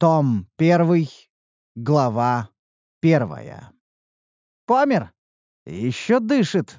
Том 1, глава 1. Помер? Еще дышит.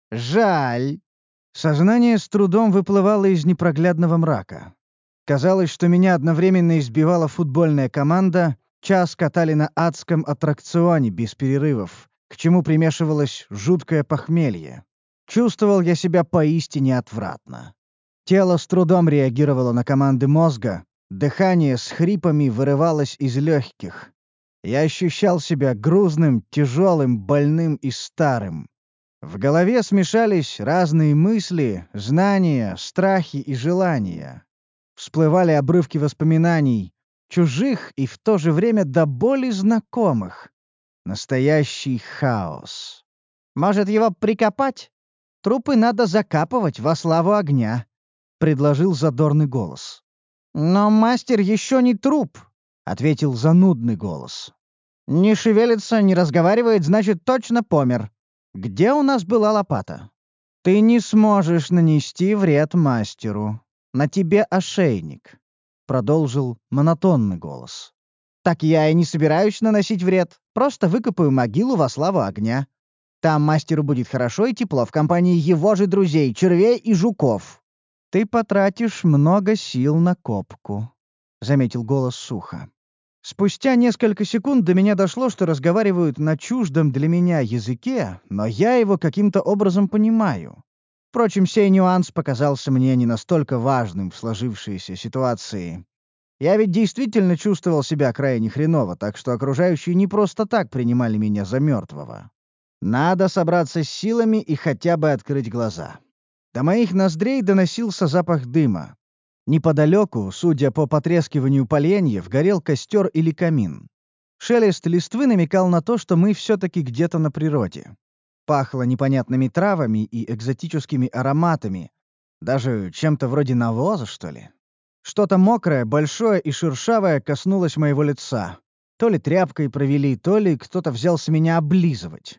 Жаль. Сознание с трудом выплывало из непроглядного мрака. Казалось, что меня одновременно избивала футбольная команда, час катали на адском аттракционе без перерывов, к чему примешивалось жуткое похмелье. Чувствовал я себя поистине отвратно. Тело с трудом реагировало на команды мозга, дыхание с хрипами вырывалось из легких. Я ощущал себя грузным, тяжелым, больным и старым. В голове смешались разные мысли, знания, страхи и желания. Всплывали обрывки воспоминаний, чужих и в то же время до боли знакомых. Настоящий хаос. «Может, его прикопать? Трупы надо закапывать во славу огня», — предложил задорный голос. «Но мастер еще не труп», — ответил занудный голос. «Не шевелится, не разговаривает, значит, точно помер. Где у нас была лопата?» «Ты не сможешь нанести вред мастеру. На тебе ошейник», — продолжил монотонный голос. «Так я и не собираюсь наносить вред. Просто выкопаю могилу во славу огня. Там мастеру будет хорошо и тепло в компании его же друзей, червей и жуков». «Ты потратишь много сил на копку», — заметил голос сухо. Спустя несколько секунд до меня дошло, что разговаривают на чуждом для меня языке, но я его каким-то образом понимаю. Впрочем, сей нюанс показался мне не настолько важным в сложившейся ситуации. Я ведь действительно чувствовал себя крайне хреново, так что окружающие не просто так принимали меня за мертвого. Надо собраться с силами и хотя бы открыть глаза. До моих ноздрей доносился запах дыма. Неподалеку, судя по потрескиванию поленьев, горел костер или камин. Шелест листвы намекал на то, что мы все-таки где-то на природе. Пахло непонятными травами и экзотическими ароматами, даже чем-то вроде навоза, что ли. Что-то мокрое, большое и шершавое коснулось моего лица. То ли тряпкой провели, то ли кто-то взялся меня облизывать.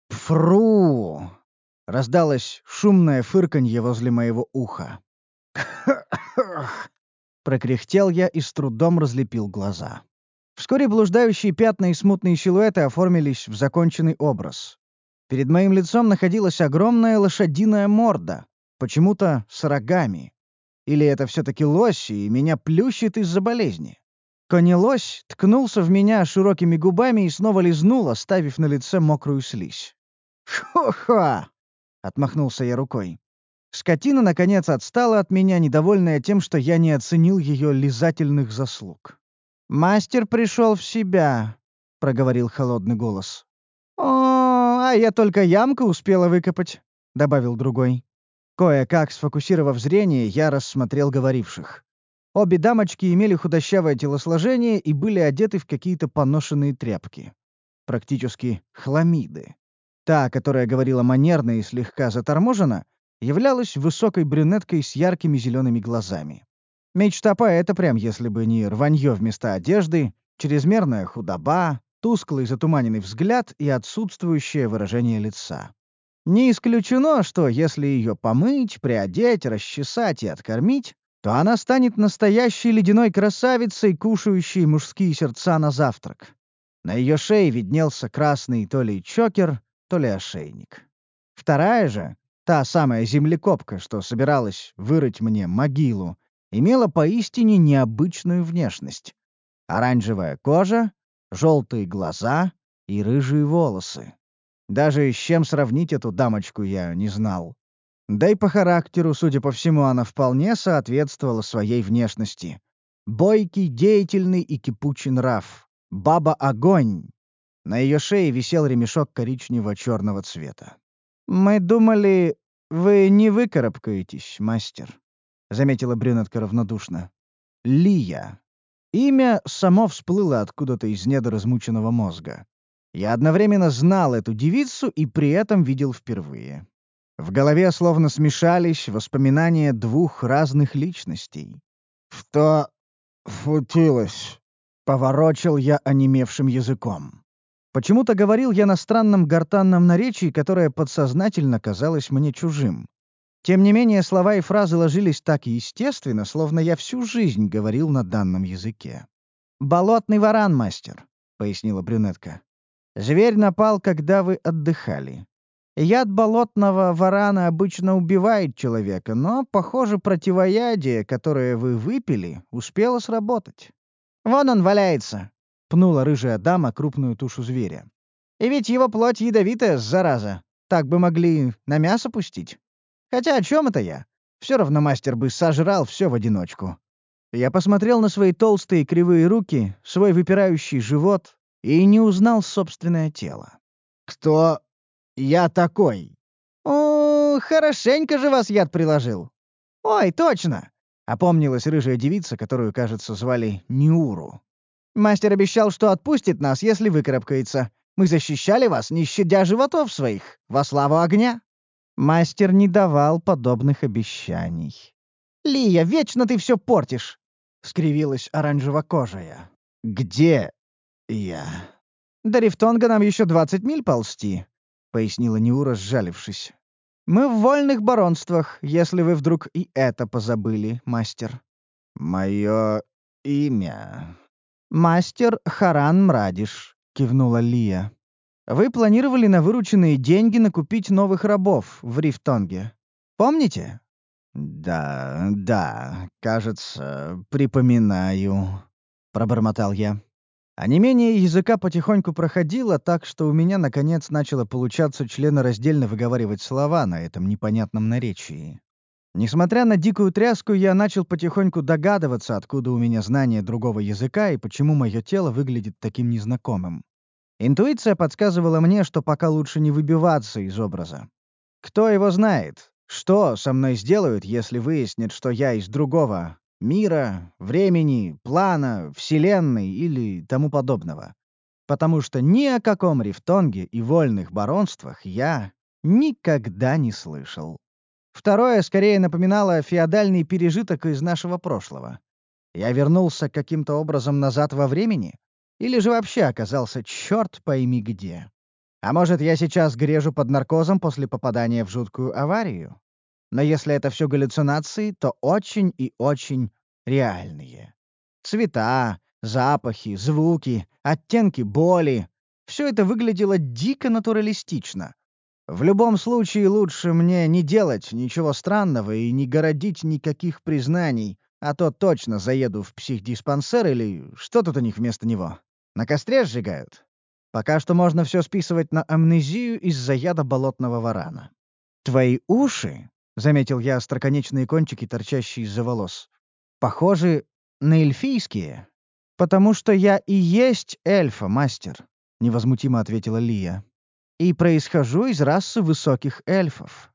«Пфру!» — раздалось шумное фырканье возле моего уха. Прокряхтел я и с трудом разлепил глаза. Вскоре блуждающие пятна и смутные силуэты оформились в законченный образ. Перед моим лицом находилась огромная лошадиная морда, почему-то с рогами. Или это все-таки лось, и меня плющит из-за болезни? Конелось ткнулся в меня широкими губами и снова лизнул, оставив на лице мокрую слизь. «Хо-хо!» — отмахнулся я рукой. Скотина, наконец, отстала от меня, недовольная тем, что я не оценил ее лизательных заслуг. «Мастер пришел в себя», — проговорил холодный голос. «О, а я только ямку успела выкопать», — добавил другой. Кое-как, сфокусировав зрение, я рассмотрел говоривших. Обе дамочки имели худощавое телосложение и были одеты в какие-то поношенные тряпки. Практически хламиды. Та, которая говорила манерно и слегка заторможенно, являлась высокой брюнеткой с яркими зелеными глазами. Мечта поэта прям, если бы не рванье вместо одежды, чрезмерная худоба, тусклый затуманенный взгляд и отсутствующее выражение лица. Не исключено, что если ее помыть, приодеть, расчесать и откормить, то она станет настоящей ледяной красавицей, кушающей мужские сердца на завтрак. На ее шее виднелся красный то ли чокер, то ли ошейник. Вторая же, та самая землекопка, что собиралась вырыть мне могилу, имела поистине необычную внешность. Оранжевая кожа, желтые глаза и рыжие волосы. Даже с чем сравнить эту дамочку я не знал. Да и по характеру, судя по всему, она вполне соответствовала своей внешности. Бойкий, деятельный и кипучий нрав. Баба-огонь. На ее шее висел ремешок коричнево-черного цвета. «Мы думали, вы не выкарабкаетесь, мастер», — заметила брюнетка равнодушно. «Лия». Имя само всплыло откуда-то из недр измученного мозга. Я одновременно знал эту девицу и при этом видел впервые. В голове словно смешались воспоминания двух разных личностей. «Что случилось?» — поворочил я онемевшим языком. Почему-то говорил я на странном гортанном наречии, которое подсознательно казалось мне чужим. Тем не менее, слова и фразы ложились так естественно, словно я всю жизнь говорил на данном языке. «Болотный варан, мастер», — пояснила брюнетка. «Зверь напал, когда вы отдыхали. Яд болотного варана обычно убивает человека, но, похоже, противоядие, которое вы выпили, успело сработать. Вон он валяется», — пнула рыжая дама крупную тушу зверя. «И ведь его плоть ядовитая, зараза. Так бы могли на мясо пустить. Хотя о чем это я? Все равно мастер бы сожрал все в одиночку». Я посмотрел на свои толстые кривые руки, свой выпирающий живот и не узнал собственное тело. «Кто я такой?» «О, хорошенько же вас яд приложил!» «Ой, точно!» — опомнилась рыжая девица, которую, кажется, звали Ниуру. «Мастер обещал, что отпустит нас, если выкарабкается. Мы защищали вас, не щадя животов своих, во славу огня». Мастер не давал подобных обещаний. «Лия, вечно ты все портишь!» — скривилась оранжево-кожая. «Где я?» «До Рифтонга нам еще 20 миль ползти», — пояснила Ниура, сжалившись. «Мы в вольных баронствах, если вы вдруг и это позабыли, мастер». «Мое имя...» «Мастер Харан Мрадиш», — кивнула Лия. «Вы планировали на вырученные деньги накупить новых рабов в Рифтонге. Помните?» «Да, да, кажется, припоминаю», — пробормотал я. Онемение языка потихоньку проходило, так что у меня, наконец, начало получаться членораздельно выговаривать слова на этом непонятном наречии. Несмотря на дикую тряску, я начал потихоньку догадываться, откуда у меня знание другого языка и почему мое тело выглядит таким незнакомым. Интуиция подсказывала мне, что пока лучше не выбиваться из образа. Кто его знает, что со мной сделают, если выяснят, что я из другого мира, времени, плана, вселенной или тому подобного. Потому что ни о каком Рифтонге и вольных баронствах я никогда не слышал. Второе скорее напоминало феодальный пережиток из нашего прошлого. Я вернулся каким-то образом назад во времени? Или же вообще оказался черт пойми где? А может, я сейчас грежу под наркозом после попадания в жуткую аварию? Но если это все галлюцинации, то очень и очень реальные. Цвета, запахи, звуки, оттенки боли — все это выглядело дико натуралистично. В любом случае лучше мне не делать ничего странного и не городить никаких признаний, а то точно заеду в психдиспансер или что тут у них вместо него. На костре сжигают? Пока что можно все списывать на амнезию из-за яда болотного варана. «Твои уши», — заметил я остроконечные кончики, торчащие из-за волос, — «похожи на эльфийские». «Потому что я и есть эльфа, мастер», — невозмутимо ответила Лия. «И происхожу из расы высоких эльфов».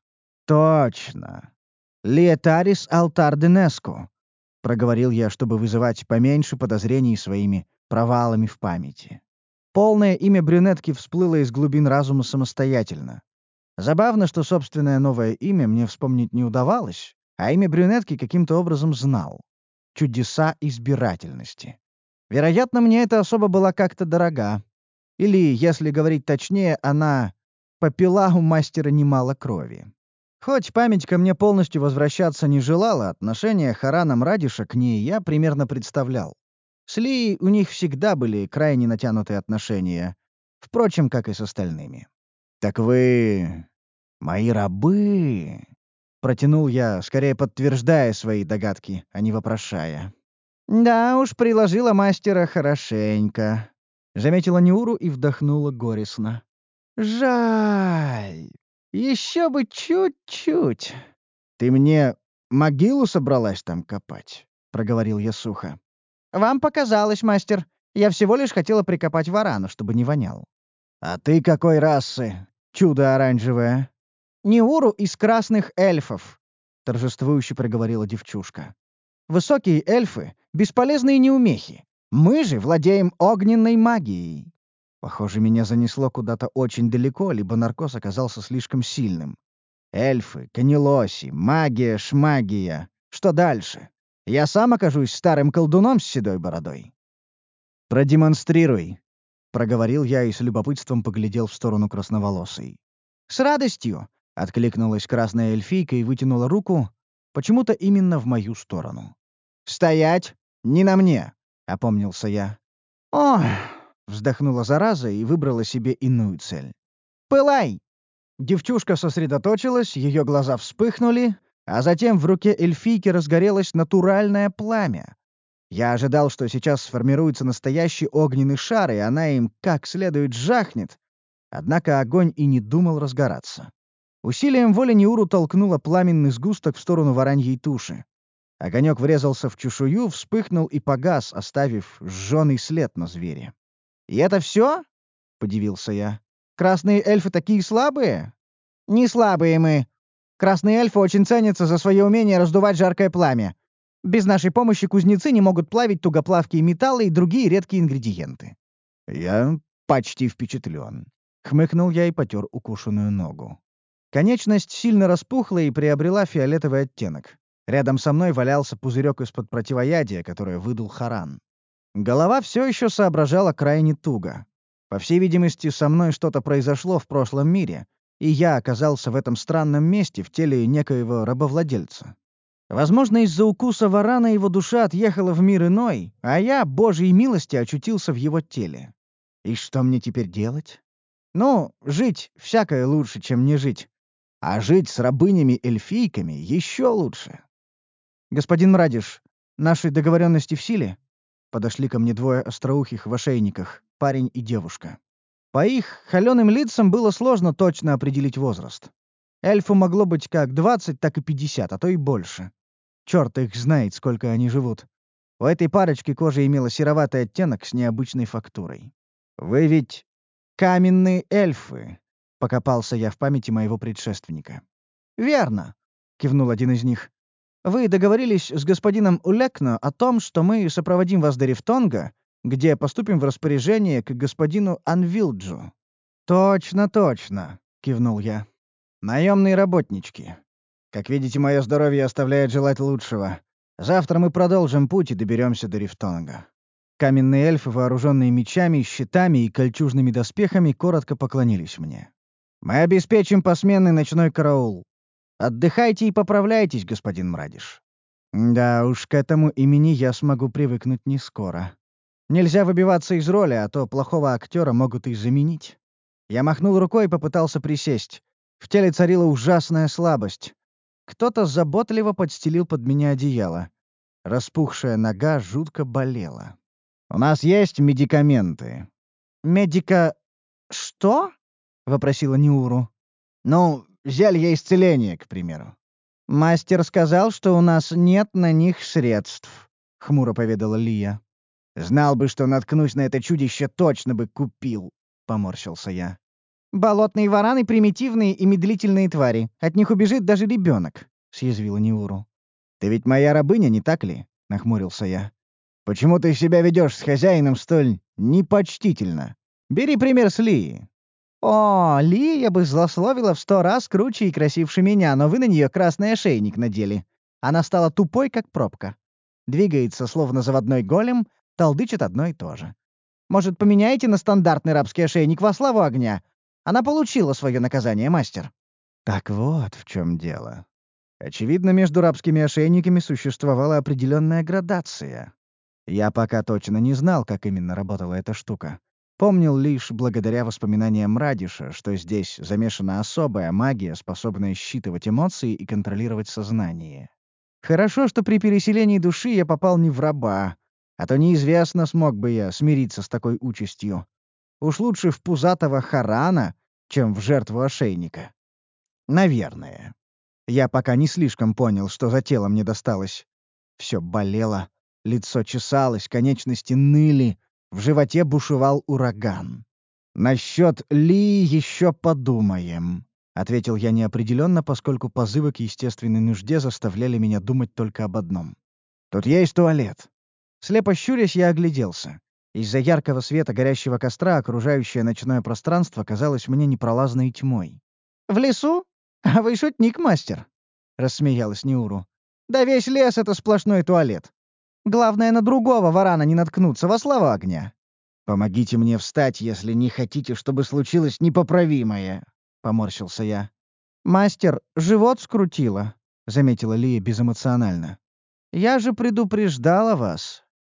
«Точно. Лиетарис Алтар Денеску», — проговорил я, чтобы вызывать поменьше подозрений своими провалами в памяти. Полное имя брюнетки всплыло из глубин разума самостоятельно. Забавно, что собственное новое имя мне вспомнить не удавалось, а имя брюнетки каким-то образом знал. Чудеса избирательности. Вероятно, мне эта особа была как-то дорога. Или, если говорить точнее, она попила у мастера немало крови. Хоть память ко мне полностью возвращаться не желала, отношение Харана Мрадиша к ней я примерно представлял. С Лией у них всегда были крайне натянутые отношения, впрочем, как и с остальными. «Так вы мои рабы?» — протянул я, скорее подтверждая свои догадки, а не вопрошая. «Да уж, приложила мастера хорошенько», — заметила Ниуру и вдохнула горестно. «Жаль. Еще бы чуть-чуть». «Ты мне могилу собралась там копать?» — проговорил я сухо. «Вам показалось, мастер. Я всего лишь хотела прикопать варану, чтобы не вонял». «А ты какой расы, чудо оранжевое?» «Ниуру из красных эльфов», — торжествующе проговорила девчушка. «Высокие эльфы — бесполезные неумехи. Мы же владеем огненной магией». Похоже, меня занесло куда-то очень далеко, либо наркоз оказался слишком сильным. Эльфы, канилоси, магия, шмагия. Что дальше? Я сам окажусь старым колдуном с седой бородой. «Продемонстрируй», — проговорил я и с любопытством поглядел в сторону красноволосой. «С радостью», — откликнулась красная эльфийка и вытянула руку, почему-то именно в мою сторону. «Стоять! Не на мне! — опомнился я. «Ох!» — вздохнула зараза и выбрала себе иную цель. «Пылай!» Девчушка сосредоточилась, ее глаза вспыхнули, а затем в руке эльфийки разгорелось натуральное пламя. Я ожидал, что сейчас сформируется настоящий огненный шар, и она им как следует жахнет. Однако огонь и не думал разгораться. Усилием воли Неуру толкнула пламенный сгусток в сторону вараньей туши. Огонек врезался в чешую, вспыхнул и погас, оставив сжёный след на звере. «И это все?» — подивился я. «Красные эльфы такие слабые?» «Не слабые мы. Красные эльфы очень ценятся за свое умение раздувать жаркое пламя. Без нашей помощи кузнецы не могут плавить тугоплавкие металлы и другие редкие ингредиенты». «Я почти впечатлен», — хмыкнул я и потер укушенную ногу. Конечность сильно распухла и приобрела фиолетовый оттенок. Рядом со мной валялся пузырек из-под противоядия, которое выдул Харан. Голова все еще соображала крайне туго. По всей видимости, со мной что-то произошло в прошлом мире, и я оказался в этом странном месте в теле некоего рабовладельца. Возможно, из-за укуса варана его душа отъехала в мир иной, а я, Божьей милости, очутился в его теле. И что мне теперь делать? Ну, жить всякое лучше, чем не жить. А жить с рабынями-эльфийками еще лучше. «Господин Мрадиш, наши договоренности в силе?» Подошли ко мне двое остроухих в ошейниках, парень и девушка. По их холеным лицам было сложно точно определить возраст. Эльфу могло быть как 20, так и 50, а то и больше. Черт их знает, сколько они живут. У этой парочки кожа имела сероватый оттенок с необычной фактурой. «Вы ведь каменные эльфы», — покопался я в памяти моего предшественника. «Верно», — кивнул один из них. «Вы договорились с господином Улекно о том, что мы сопроводим вас до Рифтонга, где поступим в распоряжение к господину Анвилджу». «Точно, точно», — кивнул я. «Наемные работнички. Как видите, мое здоровье оставляет желать лучшего. Завтра мы продолжим путь и доберемся до Рифтонга». Каменные эльфы, вооруженные мечами, щитами и кольчужными доспехами, коротко поклонились мне. «Мы обеспечим посменный ночной караул. Отдыхайте и поправляйтесь, господин Мрадиш». Да уж, к этому имени я смогу привыкнуть не скоро. Нельзя выбиваться из роли, а то плохого актера могут и заменить. Я махнул рукой и попытался присесть. В теле царила ужасная слабость. Кто-то заботливо подстелил под меня одеяло. Распухшая нога жутко болела. «У нас есть медикаменты». «Медика... что?» — вопросила Неуру. «Ну, зелье исцеления, к примеру». «Мастер сказал, что у нас нет на них средств», — хмуро поведала Лия. «Знал бы, что наткнусь на это чудище, точно бы купил», — поморщился я. «Болотные вараны — примитивные и медлительные твари. От них убежит даже ребенок», — съязвила Неуру. «Ты ведь моя рабыня, не так ли?» — нахмурился я. «Почему ты себя ведешь с хозяином столь непочтительно? Бери пример с Лии». «О, Лия бы злословила в 100 раз круче и красивше меня, но вы на нее красный ошейник надели. Она стала тупой, как пробка. Двигается, словно заводной голем, толдычит одно и то же. Может, поменяете на стандартный рабский ошейник во славу огня? Она получила свое наказание, мастер». Так вот в чем дело. Очевидно, между рабскими ошейниками существовала определенная градация. Я пока точно не знал, как именно работала эта штука. Помнил лишь благодаря воспоминаниям Мрадиша, что здесь замешана особая магия, способная считывать эмоции и контролировать сознание. Хорошо, что при переселении души я попал не в раба, а то неизвестно, смог бы я смириться с такой участью. Уж лучше в пузатого Харана, чем в жертву ошейника. Наверное. Я пока не слишком понял, что за тело мне досталось. Все болело, лицо чесалось, конечности ныли, в животе бушевал ураган. «Насчет Ли еще подумаем», — ответил я неопределенно, поскольку позывы к естественной нужде заставляли меня думать только об одном. «Тут есть туалет». Слепо щурясь, я огляделся. Из-за яркого света горящего костра окружающее ночное пространство казалось мне непролазной тьмой. «В лесу? А вы шутник, мастер?» — рассмеялась Неуру. «Да весь лес — это сплошной туалет. Главное, на другого варана не наткнуться во славу огня». «Помогите мне встать, если не хотите, чтобы случилось непоправимое», — поморщился я. «Мастер, живот скрутило», — заметила Лия безэмоционально. «Я же предупреждала вас.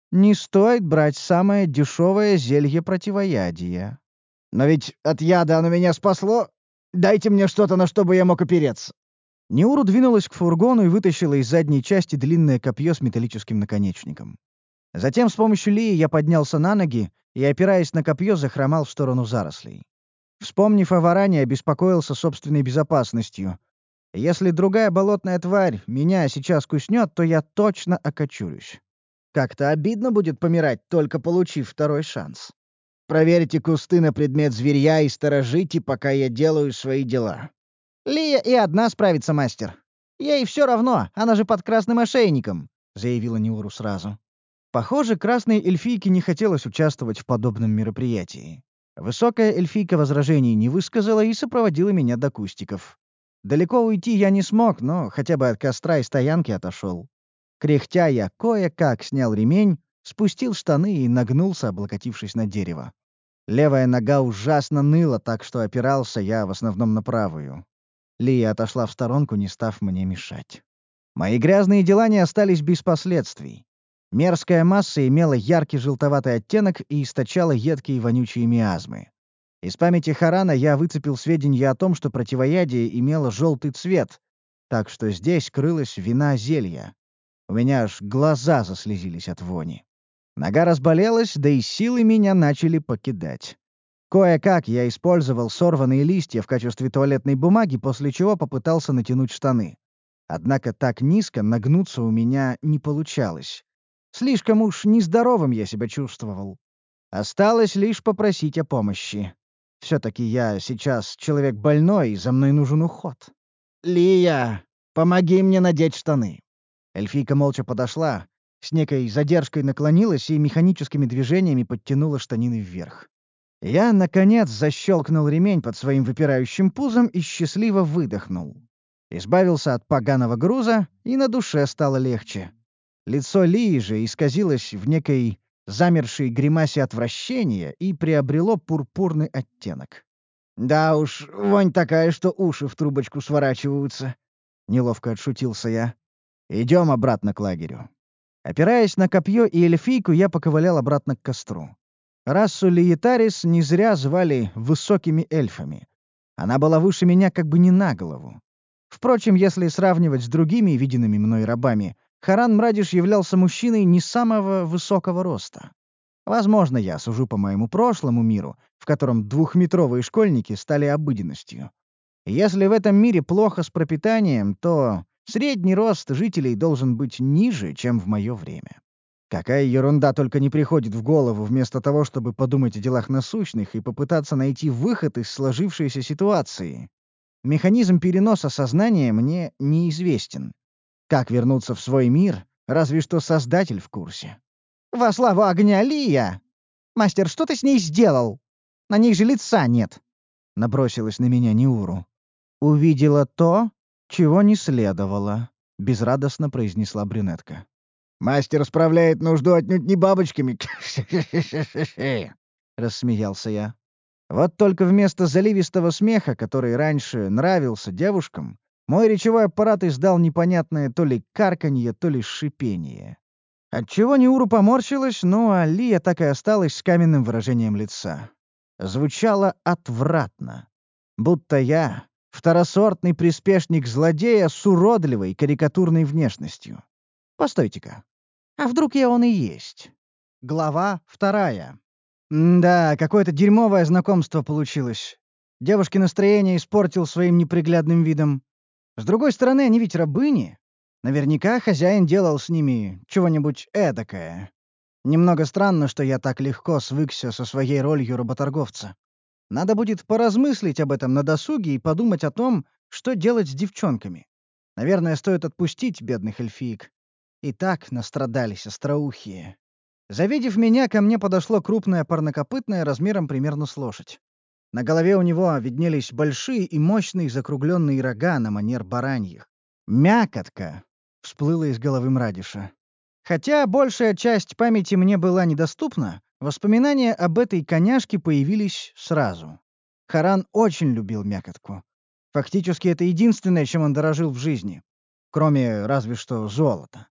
Не стоит брать самое дешевое зелье противоядия. Но ведь от яда оно меня спасло. Дайте мне что-то, на что бы я мог опереться. Неуру двинулась к фургону и вытащила из задней части длинное копье с металлическим наконечником. Затем с помощью Лии я поднялся на ноги и, опираясь на копье, захромал в сторону зарослей. Вспомнив о варане, обеспокоился собственной безопасностью. Если другая болотная тварь меня сейчас куснет, то я точно окочурюсь. Как-то обидно будет помирать, только получив второй шанс. Проверьте кусты на предмет зверья и сторожите, пока я делаю свои дела. «Лия и одна справится, мастер. Ей все равно, она же под красным ошейником», — заявила Неуру сразу. Похоже, красной эльфийке не хотелось участвовать в подобном мероприятии. Высокая эльфийка возражений не высказала и сопроводила меня до кустиков. Далеко уйти я не смог, но хотя бы от костра и стоянки отошел. Кряхтя я кое-как снял ремень, спустил штаны и нагнулся, облокотившись на дерево. Левая нога ужасно ныла, так что опирался я в основном на правую. Лия отошла в сторонку, не став мне мешать. Мои грязные дела не остались без последствий. Мерзкая масса имела яркий желтоватый оттенок и источала едкие вонючие миазмы. Из памяти Харана я выцепил сведения о том, что противоядие имело желтый цвет, так что здесь крылась вина зелья. У меня аж глаза заслезились от вони. Нога разболелась, да и силы меня начали покидать. Кое-как я использовал сорванные листья в качестве туалетной бумаги, после чего попытался натянуть штаны. Однако так низко нагнуться у меня не получалось. Слишком уж нездоровым я себя чувствовал. Осталось лишь попросить о помощи. Все-таки я сейчас человек больной, и за мной нужен уход. Лия, помоги мне надеть штаны. Эльфийка молча подошла, с некой задержкой наклонилась и механическими движениями подтянула штанины вверх. Я, наконец, защелкнул ремень под своим выпирающим пузом и счастливо выдохнул. Избавился от поганого груза, и на душе стало легче. Лицо Лии же исказилось в некой замершей гримасе отвращения и приобрело пурпурный оттенок. Да уж, вонь такая, что уши в трубочку сворачиваются. Неловко отшутился я. Идем обратно к лагерю. Опираясь на копье и эльфийку, я поковылял обратно к костру. Расу Лиетарис не зря звали высокими эльфами. Она была выше меня как бы не на голову. Впрочем, если сравнивать с другими виденными мной рабами, Харан Мрадиш являлся мужчиной не самого высокого роста. Возможно, я сужу по моему прошлому миру, в котором двухметровые школьники стали обыденностью. Если в этом мире плохо с пропитанием, то средний рост жителей должен быть ниже, чем в мое время. Какая ерунда только не приходит в голову вместо того, чтобы подумать о делах насущных и попытаться найти выход из сложившейся ситуации. Механизм переноса сознания мне неизвестен. Как вернуться в свой мир, разве что Создатель в курсе. «Во славу огня, Лия! Мастер, что ты с ней сделал? На них же лица нет!» Набросилась на меня Неуру. «Увидела то, чего не следовало», — безрадостно произнесла брюнетка. Мастер справляет нужду отнюдь не бабочками. Рассмеялся я. Вот только вместо заливистого смеха, который раньше нравился девушкам, мой речевой аппарат издал непонятное то ли карканье, то ли шипение. Отчего Неуру поморщилась, ну а Лия так и осталась с каменным выражением лица. Звучало отвратно. Будто я — второсортный приспешник злодея с уродливой карикатурной внешностью. Постойте-ка. А вдруг я он и есть? Глава 2. Да, какое-то дерьмовое знакомство получилось. Девушке настроение испортил своим неприглядным видом. С другой стороны, они ведь рабыни. Наверняка хозяин делал с ними чего-нибудь эдакое. Немного странно, что я так легко свыкся со своей ролью работорговца. Надо будет поразмыслить об этом на досуге и подумать о том, что делать с девчонками. Наверное, стоит отпустить бедных эльфиек. И так настрадались остроухие. Завидев меня, ко мне подошло крупное парнокопытное размером примерно с лошадь. На голове у него виднелись большие и мощные закругленные рога на манер бараньих. «Мякотка!» — всплыла из головы Мрадиша. Хотя большая часть памяти мне была недоступна, воспоминания об этой коняшке появились сразу. Харан очень любил мякотку. Фактически это единственное, чем он дорожил в жизни. Кроме разве что золота.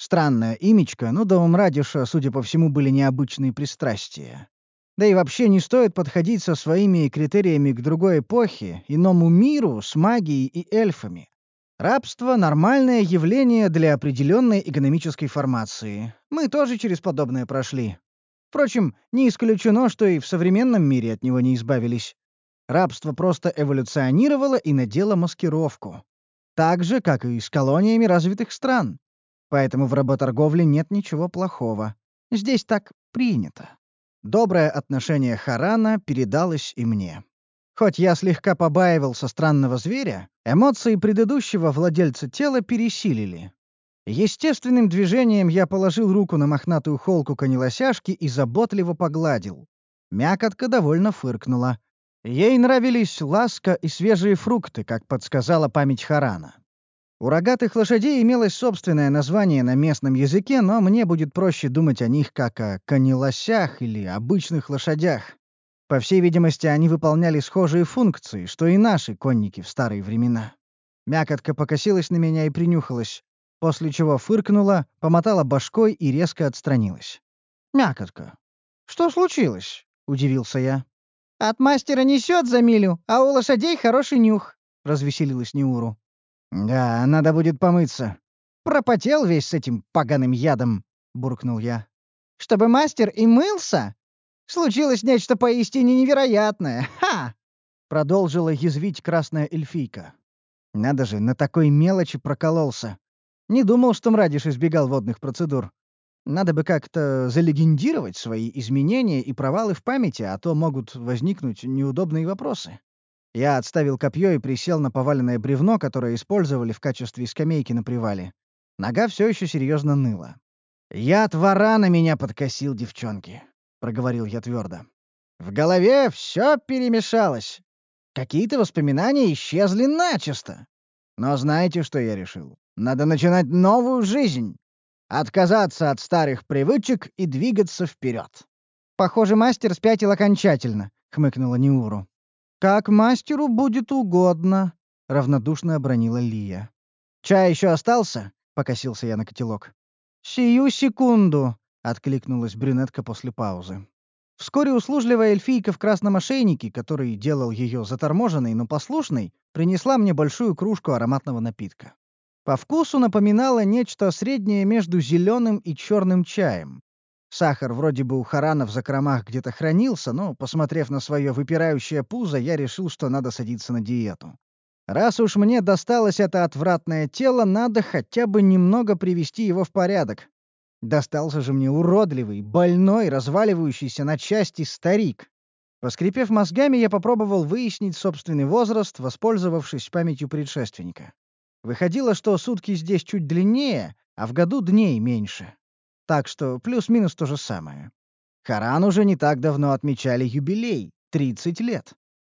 Странное имечко, но да у Мрадиша, судя по всему, были необычные пристрастия. Да и вообще не стоит подходить со своими критериями к другой эпохе, иному миру, с магией и эльфами. Рабство — нормальное явление для определенной экономической формации. Мы тоже через подобное прошли. Впрочем, не исключено, что и в современном мире от него не избавились. Рабство просто эволюционировало и надело маскировку. Так же, как и с колониями развитых стран. Поэтому в работорговле нет ничего плохого. Здесь так принято. Доброе отношение Харана передалось и мне. Хоть я слегка побаивался странного зверя, эмоции предыдущего владельца тела пересилили. Естественным движением я положил руку на мохнатую холку конелосяшки и заботливо погладил. Мякотка довольно фыркнула. Ей нравились ласка и свежие фрукты, как подсказала память Харана. У рогатых лошадей имелось собственное название на местном языке, но мне будет проще думать о них как о конелосях или обычных лошадях. По всей видимости, они выполняли схожие функции, что и наши конники в старые времена. Мякотка покосилась на меня и принюхалась, после чего фыркнула, помотала башкой и резко отстранилась. «Мякотка, что случилось?» — удивился я. «От мастера несет за милю, а у лошадей хороший нюх», — развеселилась Неуру. «Да, надо будет помыться. Пропотел весь с этим поганым ядом», — буркнул я. «Чтобы мастер и мылся? Случилось нечто поистине невероятное. Ха!» — продолжила язвить красная эльфийка. Надо же, на такой мелочи прокололся. Не думал, что Мрадиш избегал водных процедур. Надо бы как-то залегендировать свои изменения и провалы в памяти, а то могут возникнуть неудобные вопросы. Я отставил копье и присел на поваленное бревно, которое использовали в качестве скамейки на привале. Нога все еще серьезно ныла. «Яд варана меня подкосил, девчонки», — проговорил я твердо. «В голове все перемешалось. Какие-то воспоминания исчезли начисто. Но знаете, что я решил? Надо начинать новую жизнь. Отказаться от старых привычек и двигаться вперед. «Похоже, мастер спятил окончательно», — хмыкнула Неуру. «Как мастеру будет угодно», — равнодушно обронила Лия. «Чай еще остался?» — покосился я на котелок. «Сию секунду», — откликнулась брюнетка после паузы. Вскоре услужливая эльфийка в красном ошейнике, который делал ее заторможенной, но послушной, принесла мне большую кружку ароматного напитка. По вкусу напоминало нечто среднее между зеленым и черным чаем. Сахар вроде бы у Харана в закромах где-то хранился, но, посмотрев на свое выпирающее пузо, я решил, что надо садиться на диету. Раз уж мне досталось это отвратное тело, надо хотя бы немного привести его в порядок. Достался же мне уродливый, больной, разваливающийся на части старик. Поскрипев мозгами, я попробовал выяснить собственный возраст, воспользовавшись памятью предшественника. Выходило, что сутки здесь чуть длиннее, а в году дней меньше. Так что плюс-минус то же самое. Харан уже не так давно отмечали юбилей — 30 лет.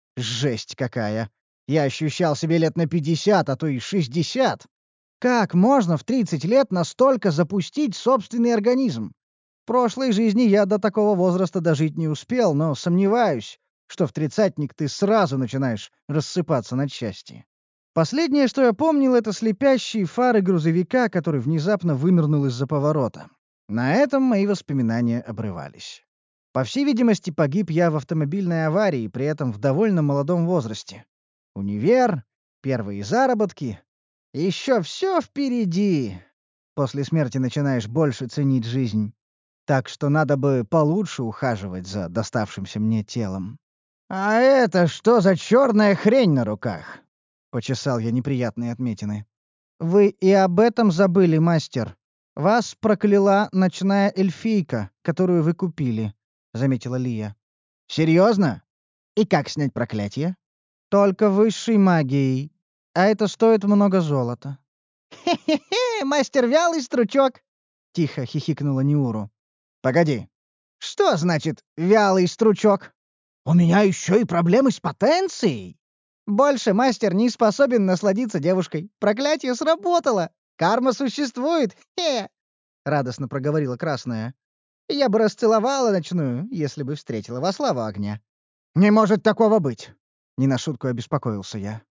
Жесть какая! Я ощущал себя лет на 50, а то и 60. Как можно в 30 лет настолько запустить собственный организм? В прошлой жизни я до такого возраста дожить не успел, но сомневаюсь, что в тридцатник ты сразу начинаешь рассыпаться на части. Последнее, что я помнил, это слепящие фары грузовика, который внезапно вынырнул из-за поворота. На этом мои воспоминания обрывались. По всей видимости, погиб я в автомобильной аварии, при этом в довольно молодом возрасте. Универ, первые заработки. Еще все впереди. После смерти начинаешь больше ценить жизнь. Так что надо бы получше ухаживать за доставшимся мне телом. «А это что за черная хрень на руках?» — почесал я неприятные отметины. «Вы и об этом забыли, мастер. Вас прокляла ночная эльфийка, которую вы купили», — заметила Лия. «Серьезно? И как снять проклятие?» «Только высшей магией. А это стоит много золота». «Хе-хе-хе, мастер вялый стручок!» — тихо хихикнула Неуру. «Погоди. Что значит вялый стручок? У меня еще и проблемы с потенцией!» «Больше мастер не способен насладиться девушкой. Проклятие сработало! Карма существует! Хе!» — радостно проговорила Красная. «Я бы расцеловала ночную, если бы встретила во славу огня». «Не может такого быть!» — не на шутку обеспокоился я.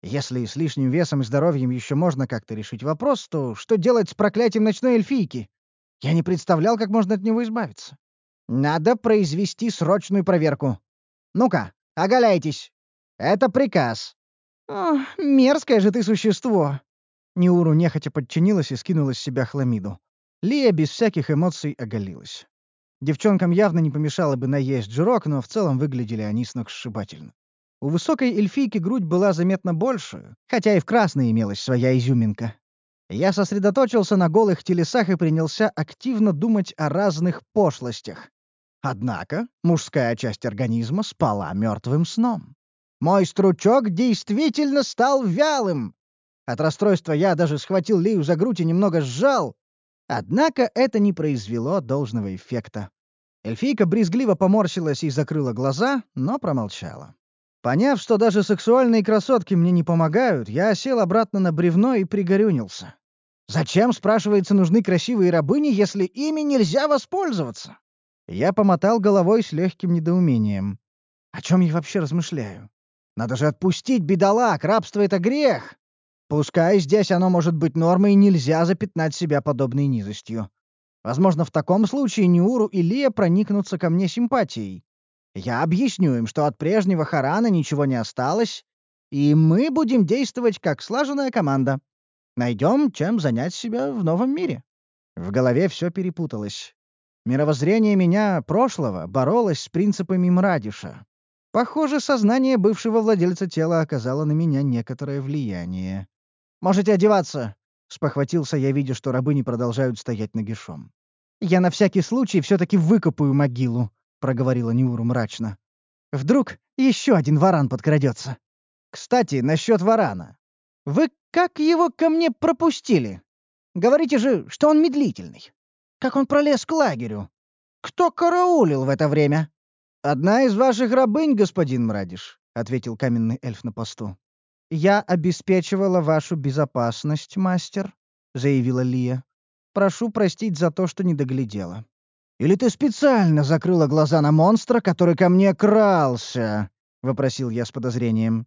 Если с лишним весом и здоровьем еще можно как-то решить вопрос, то что делать с проклятием ночной эльфийки? Я не представлял, как можно от него избавиться. Надо произвести срочную проверку. Ну-ка, оголяйтесь. Это приказ. О, мерзкое же ты существо. Неуру нехотя подчинилась и скинула с себя хламиду. Лия без всяких эмоций оголилась. Девчонкам явно не помешало бы наесть жирок, но в целом выглядели они сногсшибательно. У высокой эльфийки грудь была заметно больше, хотя и в красной имелась своя изюминка. Я сосредоточился на голых телесах и принялся активно думать о разных пошлостях. Однако мужская часть организма спала мертвым сном. Мой стручок действительно стал вялым. От расстройства я даже схватил Лию за грудь и немного сжал. Однако это не произвело должного эффекта. Эльфийка брезгливо поморщилась и закрыла глаза, но промолчала. Поняв, что даже сексуальные красотки мне не помогают, я сел обратно на бревно и пригорюнился. Зачем, спрашивается, нужны красивые рабыни, если ими нельзя воспользоваться? Я помотал головой с легким недоумением. О чем я вообще размышляю? Надо же отпустить бедолаг, рабство — это грех. Пускай здесь оно может быть нормой, и нельзя запятнать себя подобной низостью. Возможно, в таком случае Неуру и Лия проникнутся ко мне симпатией. Я объясню им, что от прежнего Харана ничего не осталось, и мы будем действовать как слаженная команда. Найдем, чем занять себя в новом мире. В голове все перепуталось. Мировоззрение меня прошлого боролось с принципами Мрадиша. Похоже, сознание бывшего владельца тела оказало на меня некоторое влияние. «Можете одеваться», — спохватился я, видя, что рабыни продолжают стоять нагишом. «Я на всякий случай все-таки выкопаю могилу», — проговорила Неуру мрачно. «Вдруг еще один варан подкрадется. Кстати, насчет варана. Вы как его ко мне пропустили? Говорите же, что он медлительный. Как он пролез к лагерю? Кто караулил в это время?» «Одна из ваших рабынь, господин Мрадиш», — ответил каменный эльф на посту. «Я обеспечивала вашу безопасность, мастер», — заявила Лия. «Прошу простить за то, что не доглядела». «Или ты специально закрыла глаза на монстра, который ко мне крался?» — вопросил я с подозрением.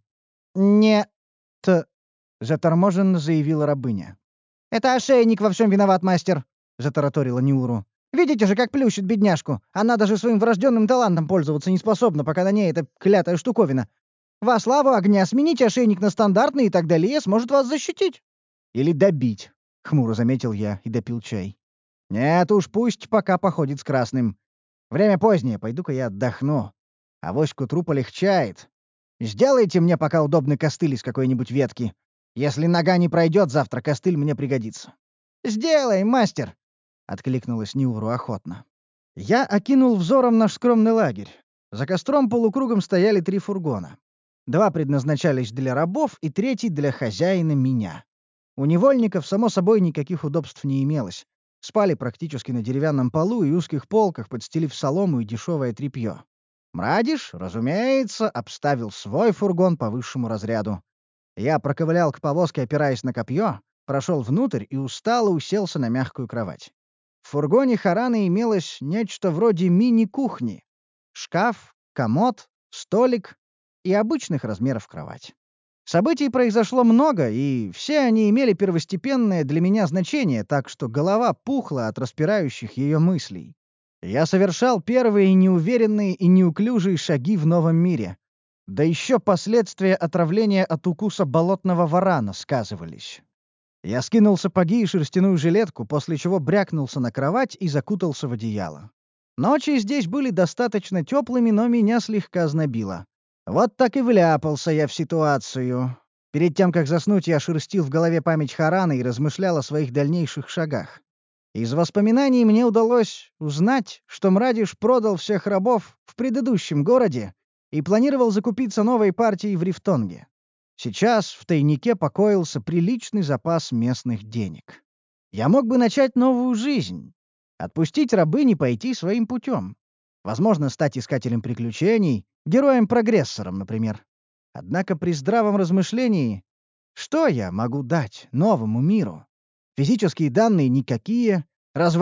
«Не-т», — заторможенно заявила рабыня. «Это ошейник во всем виноват, мастер», — затараторила Неуру. «Видите же, как плющит бедняжку. Она даже своим врожденным талантом пользоваться не способна, пока на ней эта клятая штуковина. Во славу огня смените ошейник на стандартный, и тогда Лия сможет вас защитить». «Или добить», — хмуро заметил я и допил чай. «Нет уж, пусть пока походит с красным. Время позднее, пойду-ка я отдохну. Авось к утру полегчает. Сделайте мне пока удобный костыль из какой-нибудь ветки. Если нога не пройдет, завтра костыль мне пригодится». «Сделай, мастер!» — откликнулась Неуру охотно. Я окинул взором наш скромный лагерь. За костром полукругом стояли 3 фургона. 2 предназначались для рабов и 3 для хозяина меня. У невольников, само собой, никаких удобств не имелось. Спали практически на деревянном полу и узких полках, подстелив солому и дешевое тряпье. Мрадиш, разумеется, обставил свой фургон по высшему разряду. Я проковылял к повозке, опираясь на копье, прошел внутрь и устало уселся на мягкую кровать. В фургоне Харана имелось нечто вроде мини-кухни. Шкаф, комод, столик и обычных размеров кровать. Событий произошло много, и все они имели первостепенное для меня значение, так что голова пухла от распирающих ее мыслей. Я совершал первые неуверенные и неуклюжие шаги в новом мире. Да еще последствия отравления от укуса болотного варана сказывались. Я скинул сапоги и шерстяную жилетку, после чего брякнулся на кровать и закутался в одеяло. Ночи здесь были достаточно теплыми, но меня слегка знобило. Вот так и вляпался я в ситуацию. Перед тем, как заснуть, я шерстил в голове память Харана и размышлял о своих дальнейших шагах. Из воспоминаний мне удалось узнать, что Мрадиш продал всех рабов в предыдущем городе и планировал закупиться новой партией в Рифтонге. Сейчас в тайнике покоился приличный запас местных денег. Я мог бы начать новую жизнь, отпустить рабынь и пойти своим путем. Возможно, стать искателем приключений, героем-прогрессором, например. Однако при здравом размышлении, что я могу дать новому миру? Физические данные никакие,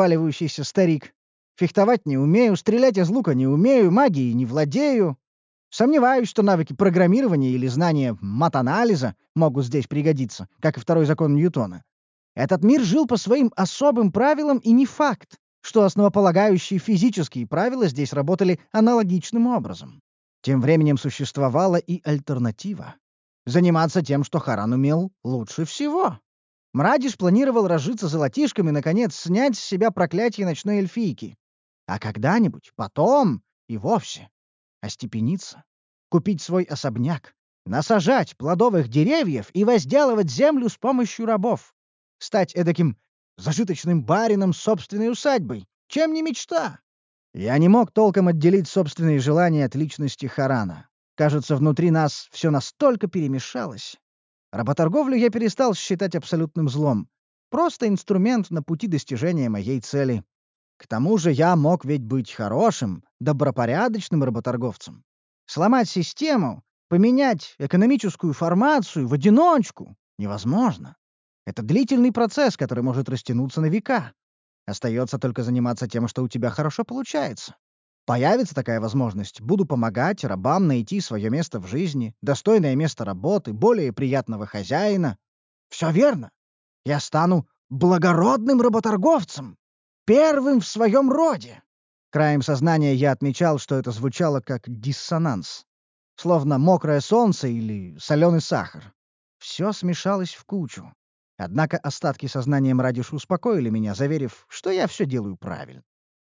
разваливающийся старик. Фехтовать не умею, стрелять из лука не умею, магией не владею. Сомневаюсь, что навыки программирования или знания мат-анализа могут здесь пригодиться, как и второй закон Ньютона. Этот мир жил по своим особым правилам, и не факт, что основополагающие физические правила здесь работали аналогичным образом. Тем временем существовала и альтернатива. Заниматься тем, что Харан умел лучше всего. Мрадиш планировал разжиться золотишками и, наконец, снять с себя проклятие ночной эльфийки. А когда-нибудь, потом и вовсе остепениться, купить свой особняк, насажать плодовых деревьев и возделывать землю с помощью рабов. Стать эдаким зажиточным барином с собственной усадьбой. Чем не мечта? Я не мог толком отделить собственные желания от личности Харана. Кажется, внутри нас все настолько перемешалось. Работорговлю я перестал считать абсолютным злом. Просто инструмент на пути достижения моей цели. К тому же я мог ведь быть хорошим, добропорядочным работорговцем. Сломать систему, поменять экономическую формацию в одиночку невозможно. Это длительный процесс, который может растянуться на века. Остается только заниматься тем, что у тебя хорошо получается. Появится такая возможность, буду помогать рабам найти свое место в жизни, достойное место работы, более приятного хозяина. Все верно. Я стану благородным работорговцем, первым в своем роде. Краем сознания я отмечал, что это звучало как диссонанс. Словно мокрое солнце или соленый сахар. Все смешалось в кучу. Однако остатки сознания Мрадиша успокоили меня, заверив, что я все делаю правильно.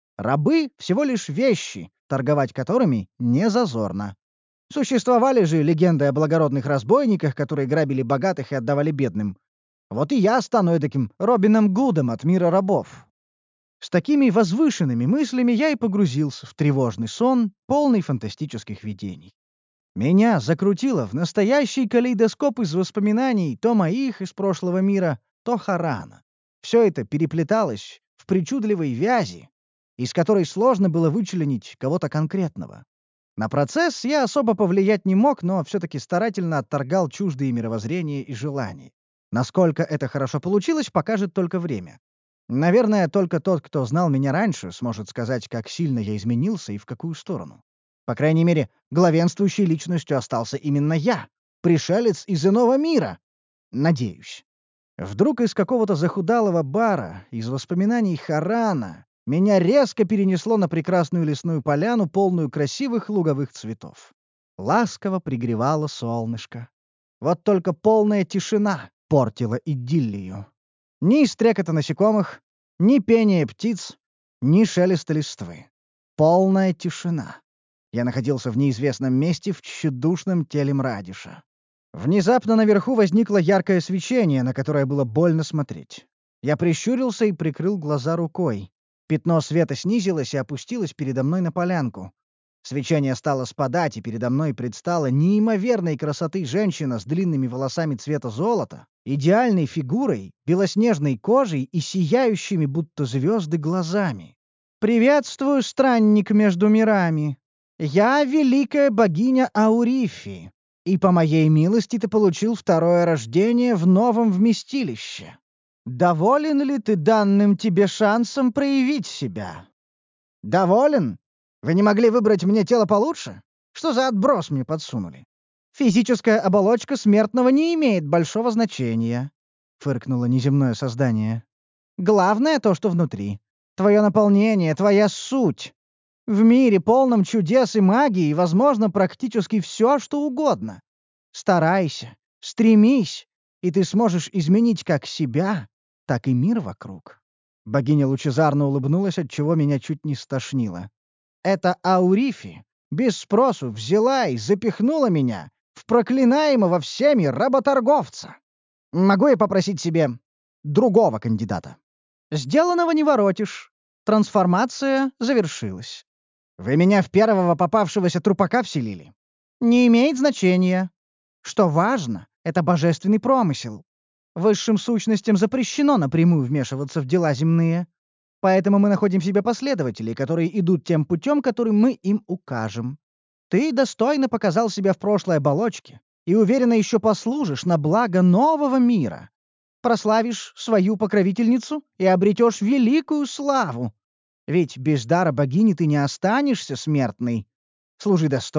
Рабы — всего лишь вещи, торговать которыми не зазорно. Существовали же легенды о благородных разбойниках, которые грабили богатых и отдавали бедным. Вот и я стану эдаким Робином Гудом от мира рабов. С такими возвышенными мыслями я и погрузился в тревожный сон, полный фантастических видений. Меня закрутило в настоящий калейдоскоп из воспоминаний то моих из прошлого мира, то Харана. Все это переплеталось в причудливой вязи, из которой сложно было вычленить кого-то конкретного. На процесс я особо повлиять не мог, но все-таки старательно отторгал чуждые мировоззрения и желания. Насколько это хорошо получилось, покажет только время. Наверное, только тот, кто знал меня раньше, сможет сказать, как сильно я изменился и в какую сторону. По крайней мере, главенствующей личностью остался именно я, пришелец из иного мира. Надеюсь. Вдруг из какого-то захудалого бара, из воспоминаний Харана, меня резко перенесло на прекрасную лесную поляну, полную красивых луговых цветов. Ласково пригревало солнышко. Вот только полная тишина портила идиллию. Ни стрекота насекомых, ни пения птиц, ни шелеста листвы. Полная тишина. Я находился в неизвестном месте в тщедушном теле Мрадиша. Внезапно наверху возникло яркое свечение, на которое было больно смотреть. Я прищурился и прикрыл глаза рукой. Пятно света снизилось и опустилось передо мной на полянку. Свечение стало спадать, и передо мной предстала неимоверной красоты женщина с длинными волосами цвета золота, идеальной фигурой, белоснежной кожей и сияющими, будто звезды, глазами. «Приветствую, странник между мирами. Я великая богиня Аурифи, и по моей милости ты получил второе рождение в новом вместилище. Доволен ли ты данным тебе шансом проявить себя?» «Доволен? Вы не могли выбрать мне тело получше? Что за отброс мне подсунули? Физическая оболочка смертного не имеет большого значения», — фыркнуло неземное создание. «Главное то, что внутри. Твое наполнение, твоя суть. В мире, полном чудес и магии, возможно практически все, что угодно. Старайся, стремись, и ты сможешь изменить как себя, так и мир вокруг». Богиня лучезарно улыбнулась, отчего меня чуть не стошнило. «Это Аурифи без спросу взяла и запихнула меня в проклинаемого всеми работорговца. Могу я попросить себе другого кандидата?» «Сделанного не воротишь. Трансформация завершилась. Вы меня в первого попавшегося трупака вселили? Не имеет значения. Что важно, это божественный промысел. Высшим сущностям запрещено напрямую вмешиваться в дела земные. Поэтому мы находим себе последователей, которые идут тем путем, который мы им укажем. Ты достойно показал себя в прошлой оболочке и уверенно еще послужишь на благо нового мира. Прославишь свою покровительницу и обретешь великую славу. Ведь без дара богини ты не останешься смертной. Служи достойно,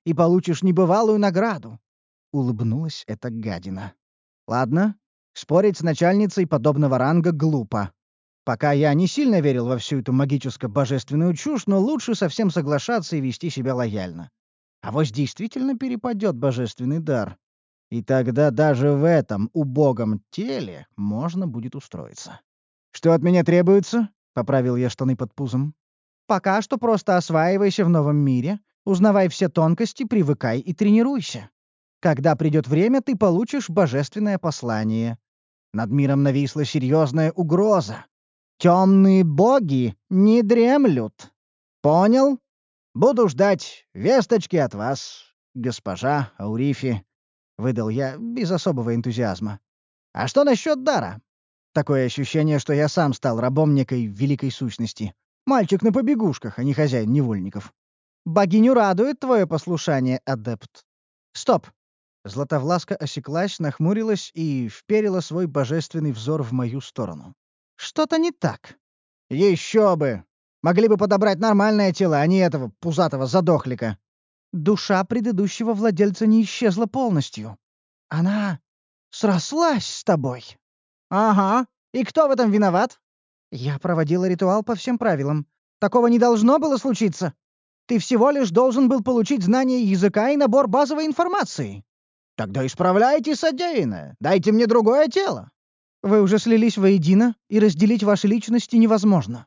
и получишь небывалую награду. Улыбнулась эта гадина. Ладно, спорить с начальницей подобного ранга глупо. Пока я не сильно верил во всю эту магическо-божественную чушь, но лучше совсем соглашаться и вести себя лояльно. Авось действительно перепадет божественный дар. И тогда даже в этом убогом теле можно будет устроиться. «Что от меня требуется?» — поправил я штаны под пузом. «Пока что просто осваивайся в новом мире, узнавай все тонкости, привыкай и тренируйся. Когда придет время, ты получишь божественное послание. Над миром нависла серьезная угроза. Темные боги не дремлют. Понял? Буду ждать весточки от вас, госпожа Аурифи», — выдал я без особого энтузиазма. «А что насчет дара? Такое ощущение, что я сам стал рабом некой великой сущности. Мальчик на побегушках, а не хозяин невольников. Богиню радует твое послушание, адепт. Стоп!» Златовласка осеклась, нахмурилась и вперила свой божественный взор в мою сторону. «Что-то не так». «Еще бы! Могли бы подобрать нормальное тело, а не этого пузатого задохлика». «Душа предыдущего владельца не исчезла полностью. Она срослась с тобой». «Ага. И кто в этом виноват?» «Я проводила ритуал по всем правилам. Такого не должно было случиться. Ты всего лишь должен был получить знание языка и набор базовой информации». «Тогда исправляйте содеянное. Дайте мне другое тело». «Вы уже слились воедино, и разделить ваши личности невозможно».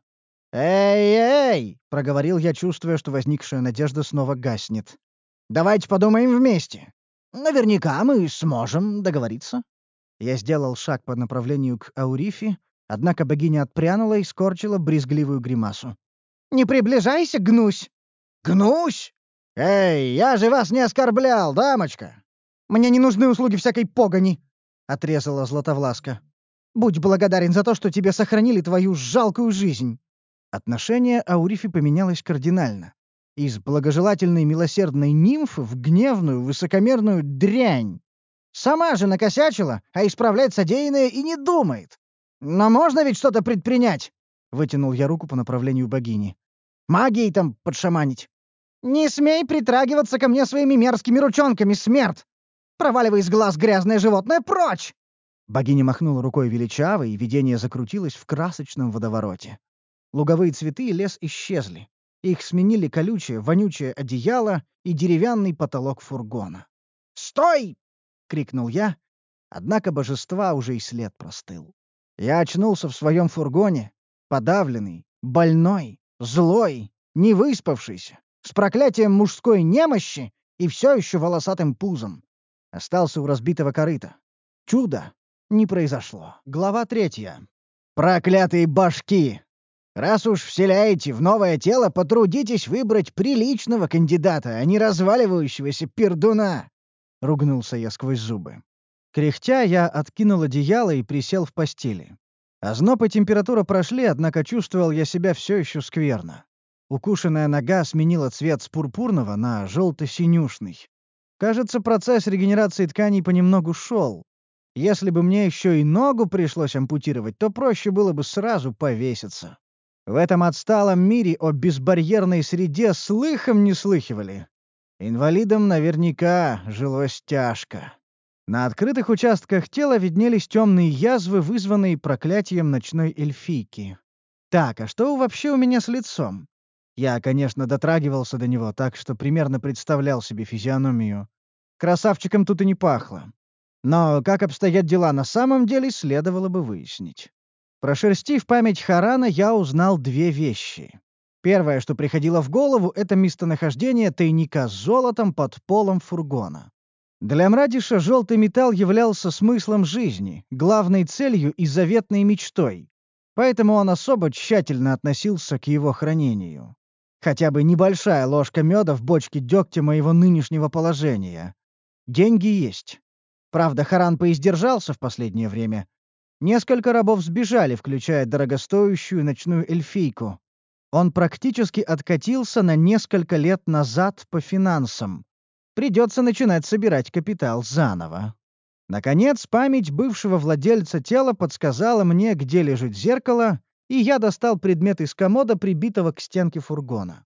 «Эй-эй!» — проговорил я, чувствуя, что возникшая надежда снова гаснет. «Давайте подумаем вместе. Наверняка мы сможем договориться». Я сделал шаг по направлению к Аурифи, однако богиня отпрянула и скорчила брезгливую гримасу. «Не приближайся, гнусь!» «Гнусь? Эй, я же вас не оскорблял, дамочка!» «Мне не нужны услуги всякой погони!» — отрезала Златовласка. «Будь благодарен за то, что тебе сохранили твою жалкую жизнь!» Отношение Аурифи поменялось кардинально. Из благожелательной милосердной нимфы в гневную высокомерную дрянь. Сама же накосячила, а исправлять содеянное и не думает. «Но можно ведь что-то предпринять?» — вытянул я руку по направлению богини. «Магией там подшаманить». «Не смей притрагиваться ко мне своими мерзкими ручонками, смерть! Проваливай из глаз, грязное животное, прочь!» Богиня махнула рукой величаво, и видение закрутилось в красочном водовороте. Луговые цветы и лес исчезли. Их сменили колючее, вонючее одеяло и деревянный потолок фургона. «Стой!» — крикнул я, однако божества уже и след простыл. Я очнулся в своем фургоне, подавленный, больной, злой, невыспавшийся, с проклятием мужской немощи и все еще волосатым пузом. Остался у разбитого корыта. Чудо не произошло. Глава 3. «Проклятые башки! Раз уж вселяете в новое тело, потрудитесь выбрать приличного кандидата, а не разваливающегося пердуна!» — ругнулся я сквозь зубы. Кряхтя, я откинул одеяло и присел в постели. Озноб и температура прошли, однако чувствовал я себя все еще скверно. Укушенная нога сменила цвет с пурпурного на желто-синюшный. Кажется, процесс регенерации тканей понемногу шел. Если бы мне еще и ногу пришлось ампутировать, то проще было бы сразу повеситься. В этом отсталом мире о безбарьерной среде слыхом не слыхивали. Инвалидам наверняка жилось тяжко. На открытых участках тела виднелись темные язвы, вызванные проклятием ночной эльфийки. Так, а что вообще у меня с лицом? Я, конечно, дотрагивался до него, так что примерно представлял себе физиономию. Красавчиком тут и не пахло. Но как обстоят дела на самом деле, следовало бы выяснить. Прошерстив память Харана, я узнал две вещи. Первое, что приходило в голову, — это местонахождение тайника с золотом под полом фургона. Для Мрадиша желтый металл являлся смыслом жизни, главной целью и заветной мечтой. Поэтому он особо тщательно относился к его хранению. Хотя бы небольшая ложка меда в бочке дегтя моего нынешнего положения. Деньги есть. Правда, Харан поиздержался в последнее время. Несколько рабов сбежали, включая дорогостоящую ночную эльфийку. Он практически откатился на несколько лет назад по финансам. Придется начинать собирать капитал заново. Наконец, память бывшего владельца тела подсказала мне, где лежит зеркало, и я достал предмет из комода, прибитого к стенке фургона.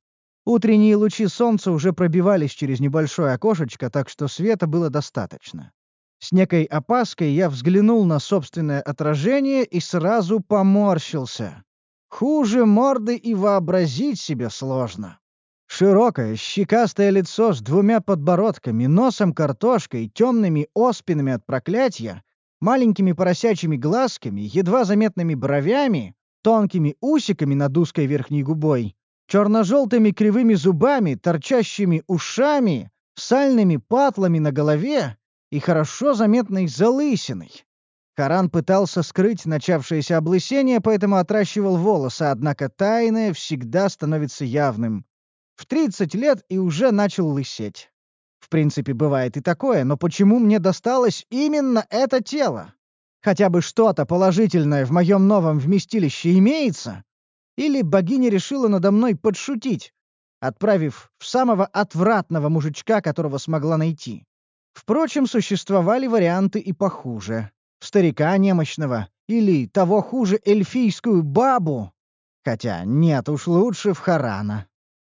Утренние лучи солнца уже пробивались через небольшое окошечко, так что света было достаточно. С некой опаской я взглянул на собственное отражение и сразу поморщился. Хуже морды и вообразить себе сложно. Широкое, щекастое лицо с двумя подбородками, носом картошкой, темными оспинами от проклятия, маленькими поросячьими глазками, едва заметными бровями, тонкими усиками над узкой верхней губой, черно-желтыми кривыми зубами, торчащими ушами, сальными патлами на голове и хорошо заметной залысиной. Харан пытался скрыть начавшееся облысение, поэтому отращивал волосы, однако тайное всегда становится явным. В 30 лет и уже начал лысеть. В принципе, бывает и такое, но почему мне досталось именно это тело? Хотя бы что-то положительное в моем новом вместилище имеется? Или богиня решила надо мной подшутить, отправив в самого отвратного мужичка, которого смогла найти? Впрочем, существовали варианты и похуже. Старика немощного или, того хуже, эльфийскую бабу. Хотя нет уж, лучше в Харана.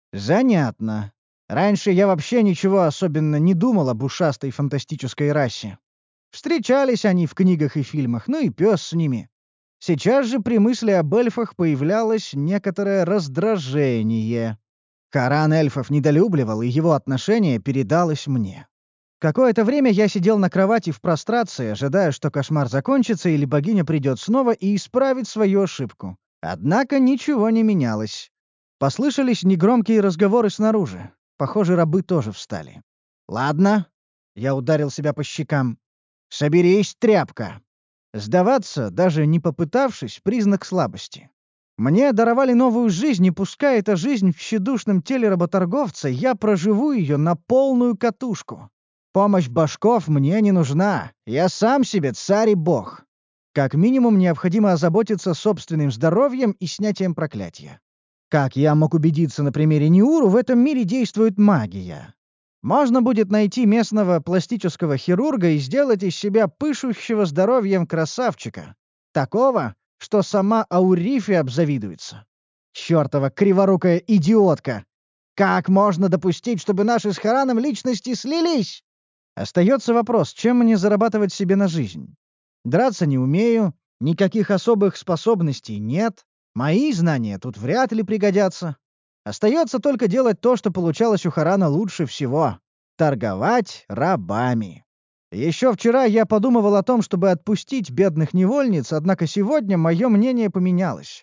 Занятно. Раньше я вообще ничего особенно не думал об ушастой фантастической расе. Встречались они в книгах и фильмах, ну и пес с ними. Сейчас же при мысли об эльфах появлялось некоторое раздражение. Харан эльфов недолюбливал, и его отношение передалось мне. Какое-то время я сидел на кровати в прострации, ожидая, что кошмар закончится или богиня придет снова и исправит свою ошибку. Однако ничего не менялось. Послышались негромкие разговоры снаружи. Похоже, рабы тоже встали. «Ладно», — я ударил себя по щекам, — «соберись, тряпка». Сдаваться, даже не попытавшись, признак слабости. Мне даровали новую жизнь, и пускай эта жизнь в тщедушном теле работорговца, я проживу ее на полную катушку. Помощь башков мне не нужна. Я сам себе царь и бог. Как минимум, необходимо озаботиться собственным здоровьем и снятием проклятия. Как я мог убедиться на примере Ниуру, в этом мире действует магия. Можно будет найти местного пластического хирурга и сделать из себя пышущего здоровьем красавчика. Такого, что сама Аурифи обзавидуется. Чёртова криворукая идиотка! Как можно допустить, чтобы наши с Хараном личности слились? Остается вопрос, чем мне зарабатывать себе на жизнь? Драться не умею, никаких особых способностей нет, мои знания тут вряд ли пригодятся. Остается только делать то, что получалось у Харана лучше всего — торговать рабами. Еще вчера я подумывал о том, чтобы отпустить бедных невольниц, однако сегодня мое мнение поменялось.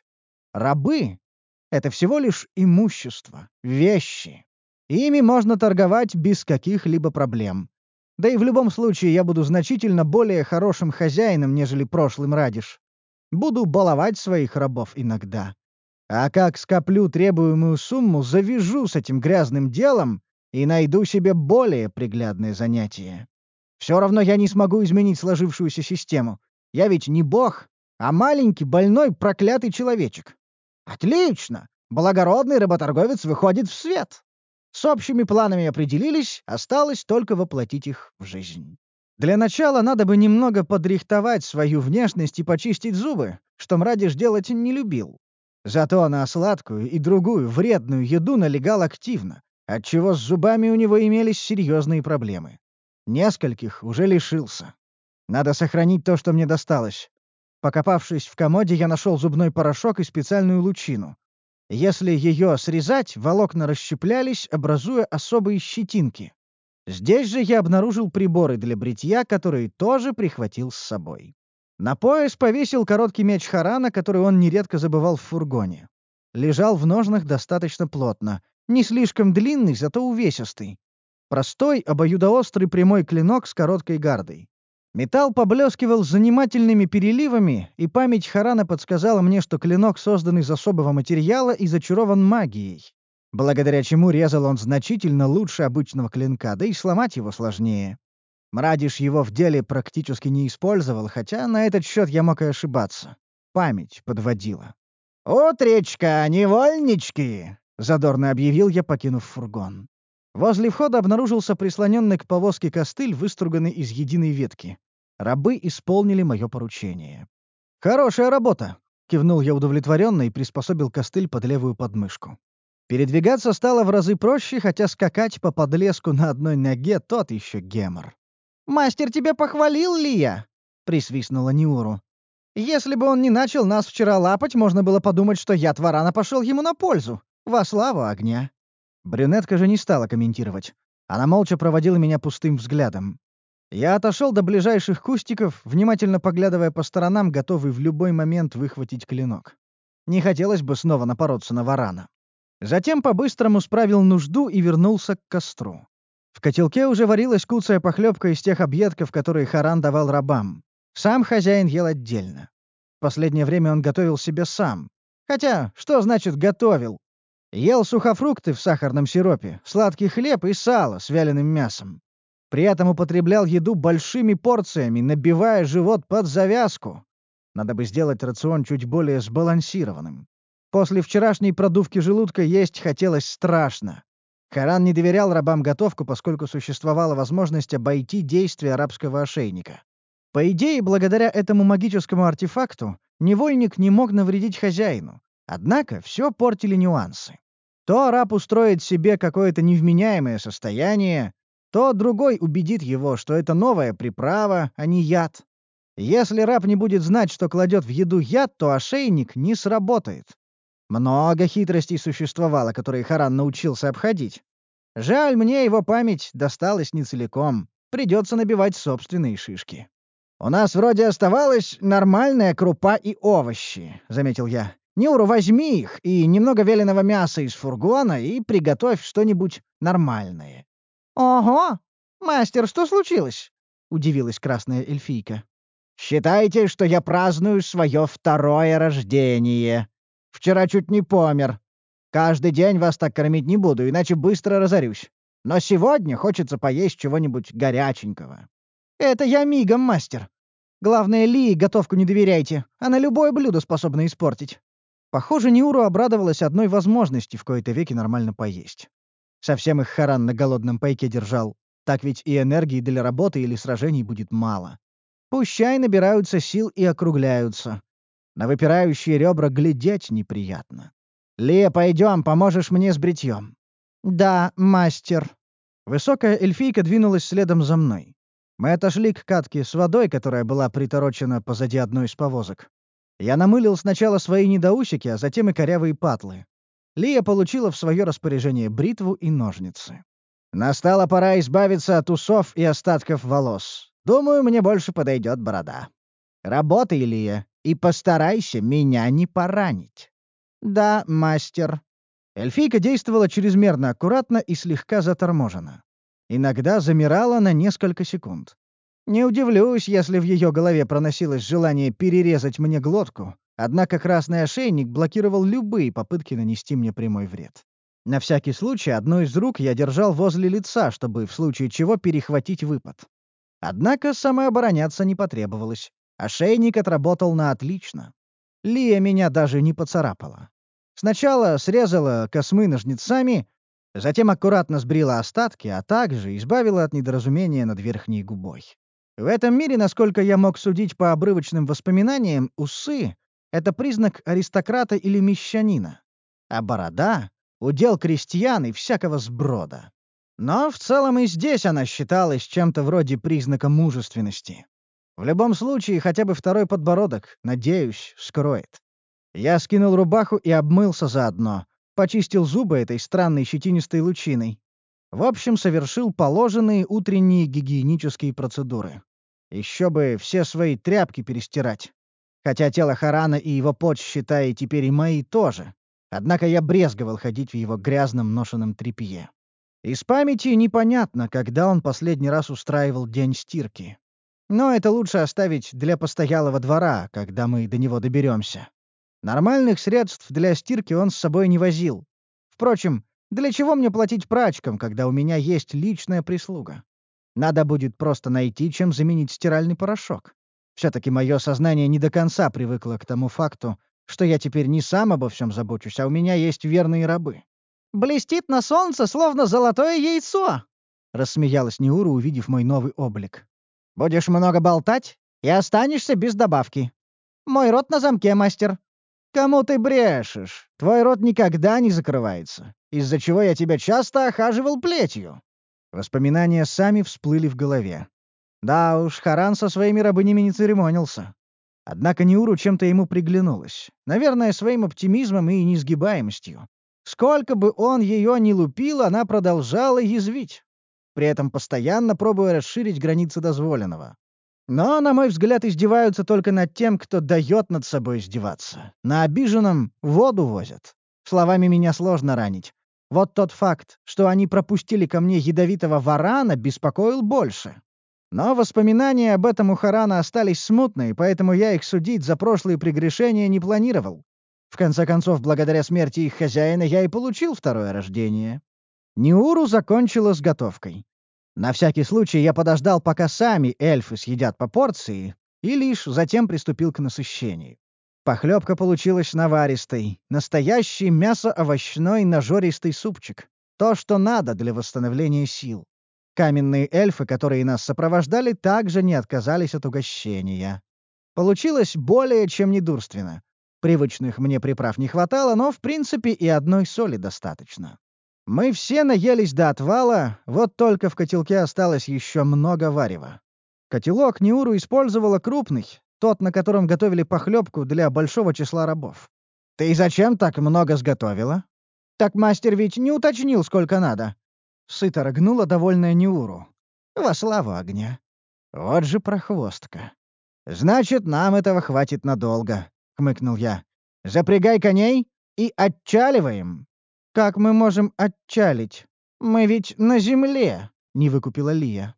Рабы — это всего лишь имущество, вещи. Ими можно торговать без каких-либо проблем. Да и в любом случае я буду значительно более хорошим хозяином, нежели прошлым Радиш. Буду баловать своих рабов иногда. А как скоплю требуемую сумму, завяжу с этим грязным делом и найду себе более приглядное занятие. Все равно я не смогу изменить сложившуюся систему. Я ведь не бог, а маленький, больной, проклятый человечек. Отлично! Благородный работорговец выходит в свет. С общими планами определились, осталось только воплотить их в жизнь. Для начала надо бы немного подрихтовать свою внешность и почистить зубы, что Мрадиш делать не любил. Зато на сладкую и другую вредную еду налегал активно, отчего с зубами у него имелись серьезные проблемы. Нескольких уже лишился. Надо сохранить то, что мне досталось. Покопавшись в комоде, я нашел зубной порошок и специальную лучину. Если ее срезать, волокна расщеплялись, образуя особые щетинки. Здесь же я обнаружил приборы для бритья, которые тоже прихватил с собой. На пояс повесил короткий меч Харана, который он нередко забывал в фургоне. Лежал в ножнах достаточно плотно. Не слишком длинный, зато увесистый. Простой, обоюдоострый прямой клинок с короткой гардой. Металл поблескивал занимательными переливами, и память Харана подсказала мне, что клинок создан из особого материала и зачарован магией, благодаря чему резал он значительно лучше обычного клинка, да и сломать его сложнее. Мрадиш его в деле практически не использовал, хотя на этот счет я мог и ошибаться. Память подводила. «Утречка, невольнички!» — задорно объявил я, покинув фургон. Возле входа обнаружился прислоненный к повозке костыль, выструганный из единой ветки. Рабы исполнили мое поручение. «Хорошая работа!» — кивнул я удовлетворенно и приспособил костыль под левую подмышку. Передвигаться стало в разы проще, хотя скакать по подлеску на одной ноге — тот еще гемор. «Мастер тебя похвалил, Лия?» — присвистнула Ниуру. «Если бы он не начал нас вчера лапать, можно было подумать, что яд варана пошел ему на пользу. Во славу огня». Брюнетка же не стала комментировать. Она молча проводила меня пустым взглядом. Я отошел до ближайших кустиков, внимательно поглядывая по сторонам, готовый в любой момент выхватить клинок. Не хотелось бы снова напороться на варана. Затем по-быстрому справил нужду и вернулся к костру. В котелке уже варилась куцая похлебка из тех объедков, которые Харан давал рабам. Сам хозяин ел отдельно. В последнее время он готовил себе сам. Хотя, что значит «готовил»? Ел сухофрукты в сахарном сиропе, сладкий хлеб и сало с вяленым мясом. При этом употреблял еду большими порциями, набивая живот под завязку. Надо бы сделать рацион чуть более сбалансированным. После вчерашней продувки желудка есть хотелось страшно. Харан не доверял рабам готовку, поскольку существовала возможность обойти действие арабского ошейника. По идее, благодаря этому магическому артефакту, невольник не мог навредить хозяину. Однако все портили нюансы. То раб устроит себе какое-то невменяемое состояние, то другой убедит его, что это новая приправа, а не яд. Если раб не будет знать, что кладет в еду яд, то ошейник не сработает. Много хитростей существовало, которые Харан научился обходить. Жаль, мне его память досталась не целиком. Придется набивать собственные шишки. «У нас вроде оставалась нормальная крупа и овощи», — заметил я. «Нюру, возьми их и немного вяленого мяса из фургона и приготовь что-нибудь нормальное». «Ого! Мастер, что случилось?» — удивилась красная эльфийка. «Считайте, что я праздную свое второе рождение. Вчера чуть не помер. Каждый день вас так кормить не буду, иначе быстро разорюсь. Но сегодня хочется поесть чего-нибудь горяченького». «Это я мигом, мастер. Главное, Лии готовку не доверяйте. Она любое блюдо способна испортить». Похоже, Ниуру обрадовалась одной возможности в кои-то веки нормально поесть. Совсем их Харан на голодном пайке держал. Так ведь и энергии для работы или сражений будет мало. Пущай набираются сил и округляются. На выпирающие ребра глядеть неприятно. «Лия, пойдем, поможешь мне с бритьем». «Да, мастер». Высокая эльфийка двинулась следом за мной. Мы отошли к катке с водой, которая была приторочена позади одной из повозок. Я намылил сначала свои недоусики, а затем и корявые патлы. Лия получила в свое распоряжение бритву и ножницы. «Настала пора избавиться от усов и остатков волос. Думаю, мне больше подойдет борода. Работай, Лия, и постарайся меня не поранить». «Да, мастер». Эльфийка действовала чрезмерно аккуратно и слегка заторможенно. Иногда замирала на несколько секунд. Не удивлюсь, если в ее голове проносилось желание перерезать мне глотку, однако красный ошейник блокировал любые попытки нанести мне прямой вред. На всякий случай одну из рук я держал возле лица, чтобы в случае чего перехватить выпад. Однако самообороняться не потребовалось. Ошейник отработал на отлично. Лия меня даже не поцарапала. Сначала срезала космы ножницами, затем аккуратно сбрила остатки, а также избавила от недоразумения над верхней губой. В этом мире, насколько я мог судить по обрывочным воспоминаниям, усы — это признак аристократа или мещанина, а борода — удел крестьян и всякого сброда. Но в целом и здесь она считалась чем-то вроде признака мужественности. В любом случае, хотя бы второй подбородок, надеюсь, скроет. Я скинул рубаху и обмылся заодно, почистил зубы этой странной щетинистой лучиной. В общем, совершил положенные утренние гигиенические процедуры. Еще бы все свои тряпки перестирать. Хотя тело Харана и его плоть, считай, теперь и мои тоже. Однако я брезговал ходить в его грязном ношеном тряпье. Из памяти непонятно, когда он последний раз устраивал день стирки. Но это лучше оставить для постоялого двора, когда мы до него доберемся. Нормальных средств для стирки он с собой не возил. Впрочем, для чего мне платить прачкам, когда у меня есть личная прислуга? Надо будет просто найти, чем заменить стиральный порошок. Все-таки мое сознание не до конца привыкло к тому факту, что я теперь не сам обо всем забочусь, а у меня есть верные рабы. «Блестит на солнце, словно золотое яйцо!» — рассмеялась Ниура, увидев мой новый облик. «Будешь много болтать и останешься без добавки. Мой рот на замке, мастер». «Кому ты брешешь? Твой рот никогда не закрывается. из-за чего я тебя часто охаживал плетью». Воспоминания сами всплыли в голове. Да уж, Харан со своими рабынями не церемонился. Однако Неуру чем-то ему приглянулось. Наверное, своим оптимизмом и несгибаемостью. Сколько бы он ее ни лупил, она продолжала язвить, при этом постоянно пробуя расширить границы дозволенного. Но, на мой взгляд, издеваются только над тем, кто дает над собой издеваться. На обиженном воду возят. Словами меня сложно ранить. Вот тот факт, что они пропустили ко мне ядовитого варана, беспокоил больше. Но воспоминания об этом у Харана остались смутные, поэтому я их судить за прошлые прегрешения не планировал. В конце концов, благодаря смерти их хозяина я и получил второе рождение. Неуру закончила с готовкой. На всякий случай я подождал, пока сами эльфы съедят по порции, и лишь затем приступил к насыщению. Похлебка получилась наваристой, настоящий мясо-овощной нажористый супчик. То, что надо для восстановления сил. Каменные эльфы, которые нас сопровождали, также не отказались от угощения. Получилось более чем недурственно. Привычных мне приправ не хватало, но, в принципе, и одной соли достаточно. Мы все наелись до отвала, вот только в котелке осталось еще много варева. Котелок Неуру использовала крупный, тот, на котором готовили похлебку для большого числа рабов. «Ты зачем так много сготовила?» «Так мастер ведь не уточнил, сколько надо». Сыто рыгнула довольная Неуру. «Во славу огня». Вот же прохвостка. «Значит, нам этого хватит надолго», — хмыкнул я. «Запрягай коней и отчаливаем». «Как мы можем отчалить? Мы ведь на земле», — не выкупила Лия.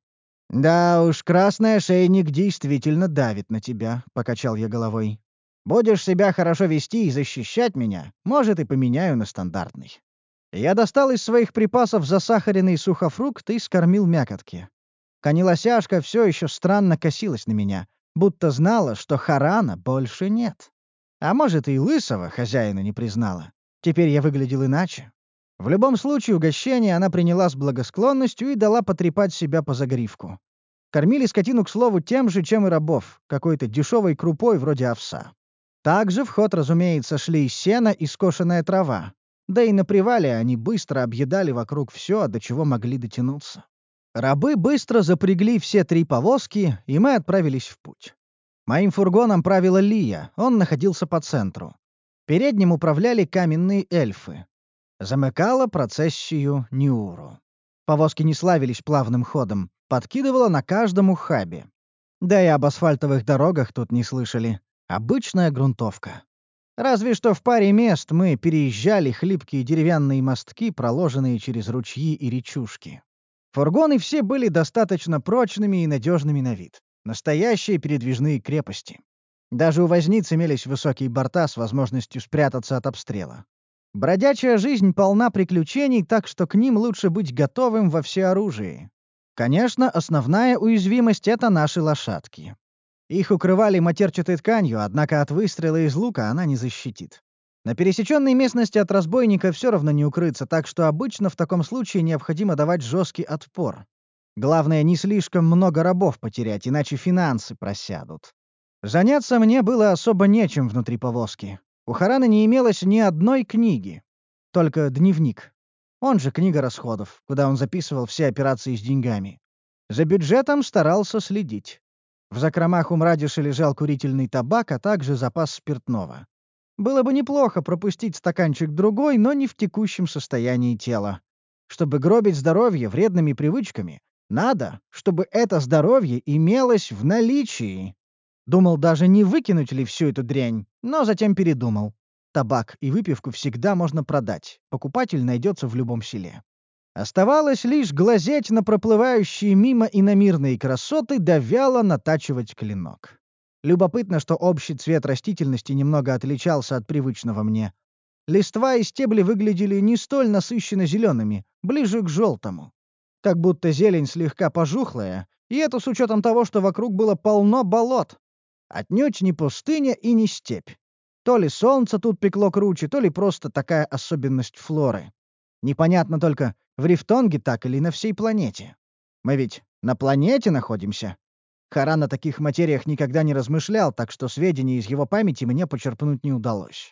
«Да уж, красный ошейник действительно давит на тебя», — покачал я головой. «Будешь себя хорошо вести и защищать меня, может, и поменяю на стандартный». Я достал из своих припасов засахаренный сухофрукт и скормил мякотки. Конелосяшка все еще странно косилась на меня, будто знала, что Харана больше нет. А может, и лысого хозяина не признала. Теперь я выглядел иначе. В любом случае, угощение она приняла с благосклонностью и дала потрепать себя по загривку. Кормили скотину, к слову, тем же, чем и рабов, какой-то дешевой крупой вроде овса. Также в ход, разумеется, шли сено и скошенная трава. Да и на привале они быстро объедали вокруг все, до чего могли дотянуться. Рабы быстро запрягли все 3 повозки, и мы отправились в путь. Моим фургоном правила Лия, он находился по центру. Передним управляли каменные эльфы. Замыкала процессию Неуру. Повозки не славились плавным ходом, подкидывала на каждом ухабе. Да и об асфальтовых дорогах тут не слышали. Обычная грунтовка. Разве что в паре мест мы переезжали хлипкие деревянные мостки, проложенные через ручьи и речушки. Фургоны все были достаточно прочными и надежными на вид. Настоящие передвижные крепости. Даже у возниц имелись высокие борта с возможностью спрятаться от обстрела. Бродячая жизнь полна приключений, так что к ним лучше быть готовым во всеоружии. Конечно, основная уязвимость — это наши лошадки. Их укрывали матерчатой тканью, однако от выстрела из лука она не защитит. На пересеченной местности от разбойника все равно не укрыться, так что обычно в таком случае необходимо давать жесткий отпор. Главное, не слишком много рабов потерять, иначе финансы просядут. Заняться мне было особо нечем внутри повозки. У Харана не имелось ни одной книги, только дневник. Он же книга расходов, куда он записывал все операции с деньгами. За бюджетом старался следить. В закромах у Мрадиша лежал курительный табак, а также запас спиртного. Было бы неплохо пропустить стаканчик-другой, но не в текущем состоянии тела. Чтобы гробить здоровье вредными привычками, надо, чтобы это здоровье имелось в наличии. Думал даже не выкинуть ли всю эту дрянь, но затем передумал. Табак и выпивку всегда можно продать. Покупатель найдется в любом селе. Оставалось лишь глазеть на проплывающие мимо иномирные красоты да вяло натачивать клинок. Любопытно, что общий цвет растительности немного отличался от привычного мне. Листва и стебли выглядели не столь насыщенно зелеными, ближе к желтому. Как будто зелень слегка пожухлая, и это с учетом того, что вокруг было полно болот. Отнюдь не пустыня и не степь. То ли солнце тут пекло круче, то ли просто такая особенность флоры. Непонятно только, в Рифтонге так или на всей планете. Мы ведь на планете находимся. Харан о таких материях никогда не размышлял, так что сведения из его памяти мне почерпнуть не удалось.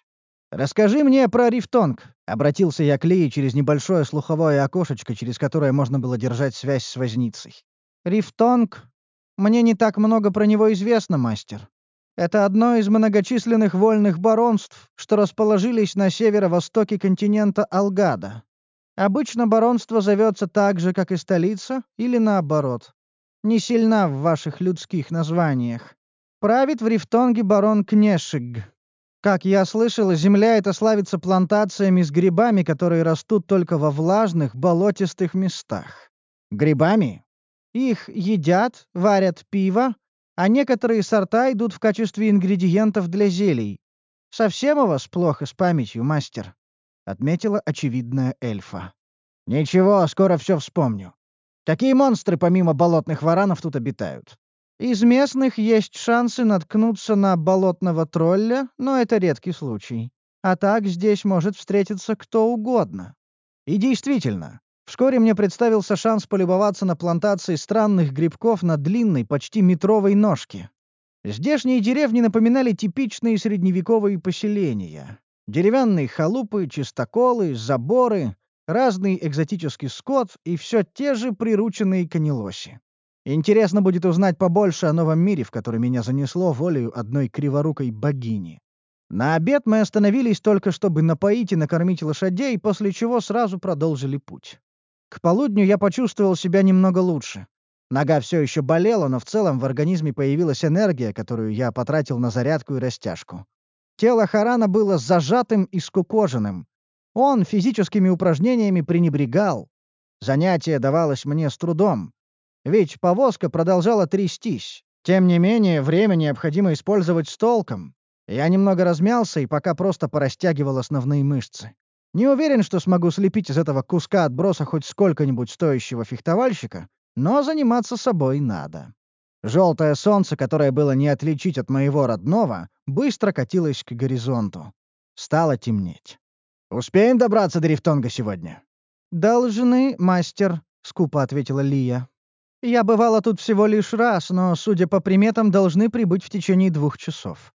«Расскажи мне про Рифтонг», — обратился я к Лии через небольшое слуховое окошечко, через которое можно было держать связь с возницей. «Рифтонг? Мне не так много про него известно, мастер. Это одно из многочисленных вольных баронств, что расположились на северо-востоке континента Алгада. Обычно баронство зовется так же, как и столица, или наоборот. Не сильна в ваших людских названиях. Правит в Рифтонге барон Кнешиг. Как я слышал, земля эта славится плантациями с грибами, которые растут только во влажных, болотистых местах. Грибами? Их едят, варят пиво, а некоторые сорта идут в качестве ингредиентов для зелий. Совсем у вас плохо с памятью, мастер, отметила очевидная эльфа. Ничего, скоро все вспомню. Какие монстры помимо болотных варанов тут обитают? Из местных есть шансы наткнуться на болотного тролля, но это редкий случай. А так здесь может встретиться кто угодно. И действительно, вскоре мне представился шанс полюбоваться на плантации странных грибков на длинной, почти метровой ножке. Здешние деревни напоминали типичные средневековые поселения. Деревянные халупы, чистоколы, заборы, разный экзотический скот и все те же прирученные конелоси. Интересно будет узнать побольше о новом мире, в который меня занесло волею одной криворукой богини. На обед мы остановились только, чтобы напоить и накормить лошадей, после чего сразу продолжили путь. К полудню я почувствовал себя немного лучше. Нога все еще болела, но в целом в организме появилась энергия, которую я потратил на зарядку и растяжку. Тело Харана было зажатым и скукоженным. Он физическими упражнениями пренебрегал. Занятие давалось мне с трудом. Ведь повозка продолжала трястись. Тем не менее, время необходимо использовать с толком. Я немного размялся и пока просто порастягивал основные мышцы. Не уверен, что смогу слепить из этого куска отброса хоть сколько-нибудь стоящего фехтовальщика, но заниматься собой надо. Желтое солнце, которое было не отличить от моего родного, быстро катилось к горизонту. Стало темнеть. «Успеем добраться до Рифтонга сегодня?» «Должны, мастер», — скупо ответила Лия. «Я бывала тут всего лишь раз, но, судя по приметам, должны прибыть в течение 2 часов».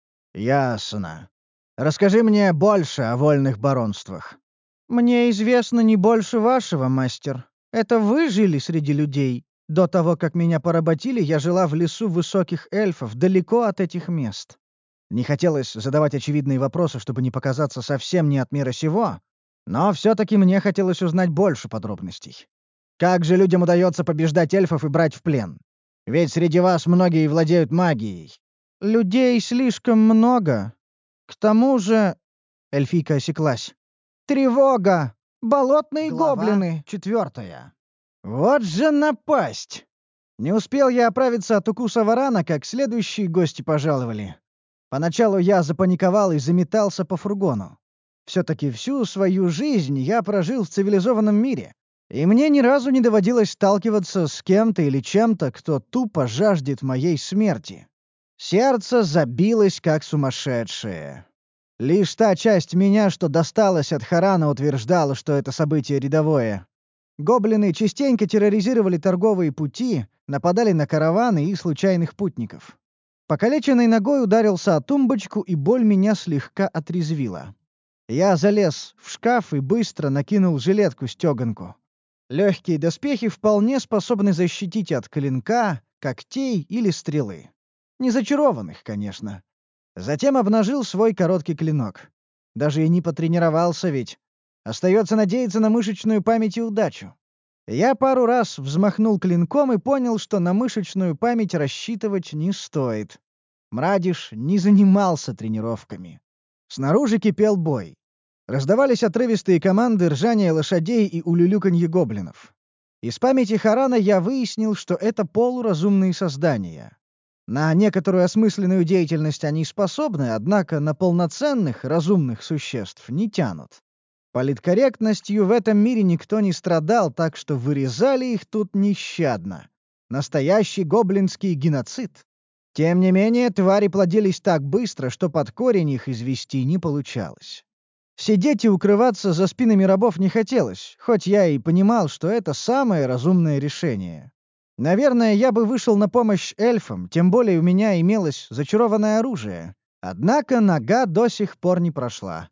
«Ясно. Расскажи мне больше о вольных баронствах». «Мне известно не больше вашего, мастер. Это вы жили среди людей. До того, как меня поработили, я жила в лесу высоких эльфов, далеко от этих мест». Не хотелось задавать очевидные вопросы, чтобы не показаться совсем не от мира сего, но все-таки мне хотелось узнать больше подробностей. Как же людям удается побеждать эльфов и брать в плен? Ведь среди вас многие владеют магией. Людей слишком много. К тому же... Эльфийка осеклась. Тревога! Болотные гоблины! 4. Вот же напасть! Не успел я оправиться от укуса варана, как следующие гости пожаловали. Поначалу я запаниковал и заметался по фургону. Все-таки всю свою жизнь я прожил в цивилизованном мире. И мне ни разу не доводилось сталкиваться с кем-то или чем-то, кто тупо жаждет моей смерти. Сердце забилось как сумасшедшее. Лишь та часть меня, что досталась от Харана, утверждала, что это событие рядовое. Гоблины частенько терроризировали торговые пути, нападали на караваны и случайных путников. Покалеченной ногой ударился о тумбочку, и боль меня слегка отрезвила. Я залез в шкаф и быстро накинул жилетку-стёганку. Легкие доспехи вполне способны защитить от клинка, когтей или стрелы. Не зачарованных, конечно. Затем обнажил свой короткий клинок. Даже и не потренировался ведь. Остается надеяться на мышечную память и удачу. Я пару раз взмахнул клинком и понял, что на мышечную память рассчитывать не стоит. Мрадиш не занимался тренировками. Снаружи кипел бой. Раздавались отрывистые команды, ржания лошадей и улюлюканье гоблинов. Из памяти Харана я выяснил, что это полуразумные создания. На некоторую осмысленную деятельность они способны, однако на полноценных разумных существ не тянут. Политкорректностью в этом мире никто не страдал, так что вырезали их тут нещадно. Настоящий гоблинский геноцид. Тем не менее, твари плодились так быстро, что под корень их извести не получалось. Сидеть и укрываться за спинами рабов не хотелось, хоть я и понимал, что это самое разумное решение. Наверное, я бы вышел на помощь эльфам, тем более у меня имелось зачарованное оружие. Однако нога до сих пор не прошла.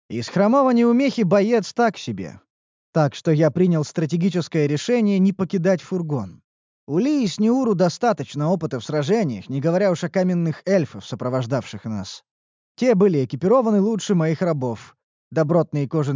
Из хромого неумехи боец так себе. Так что я принял стратегическое решение не покидать фургон. У Ли и Снеуру достаточно опыта в сражениях, не говоря уж о каменных эльфах, сопровождавших нас. Те были экипированы лучше моих рабов. Добротные кожаные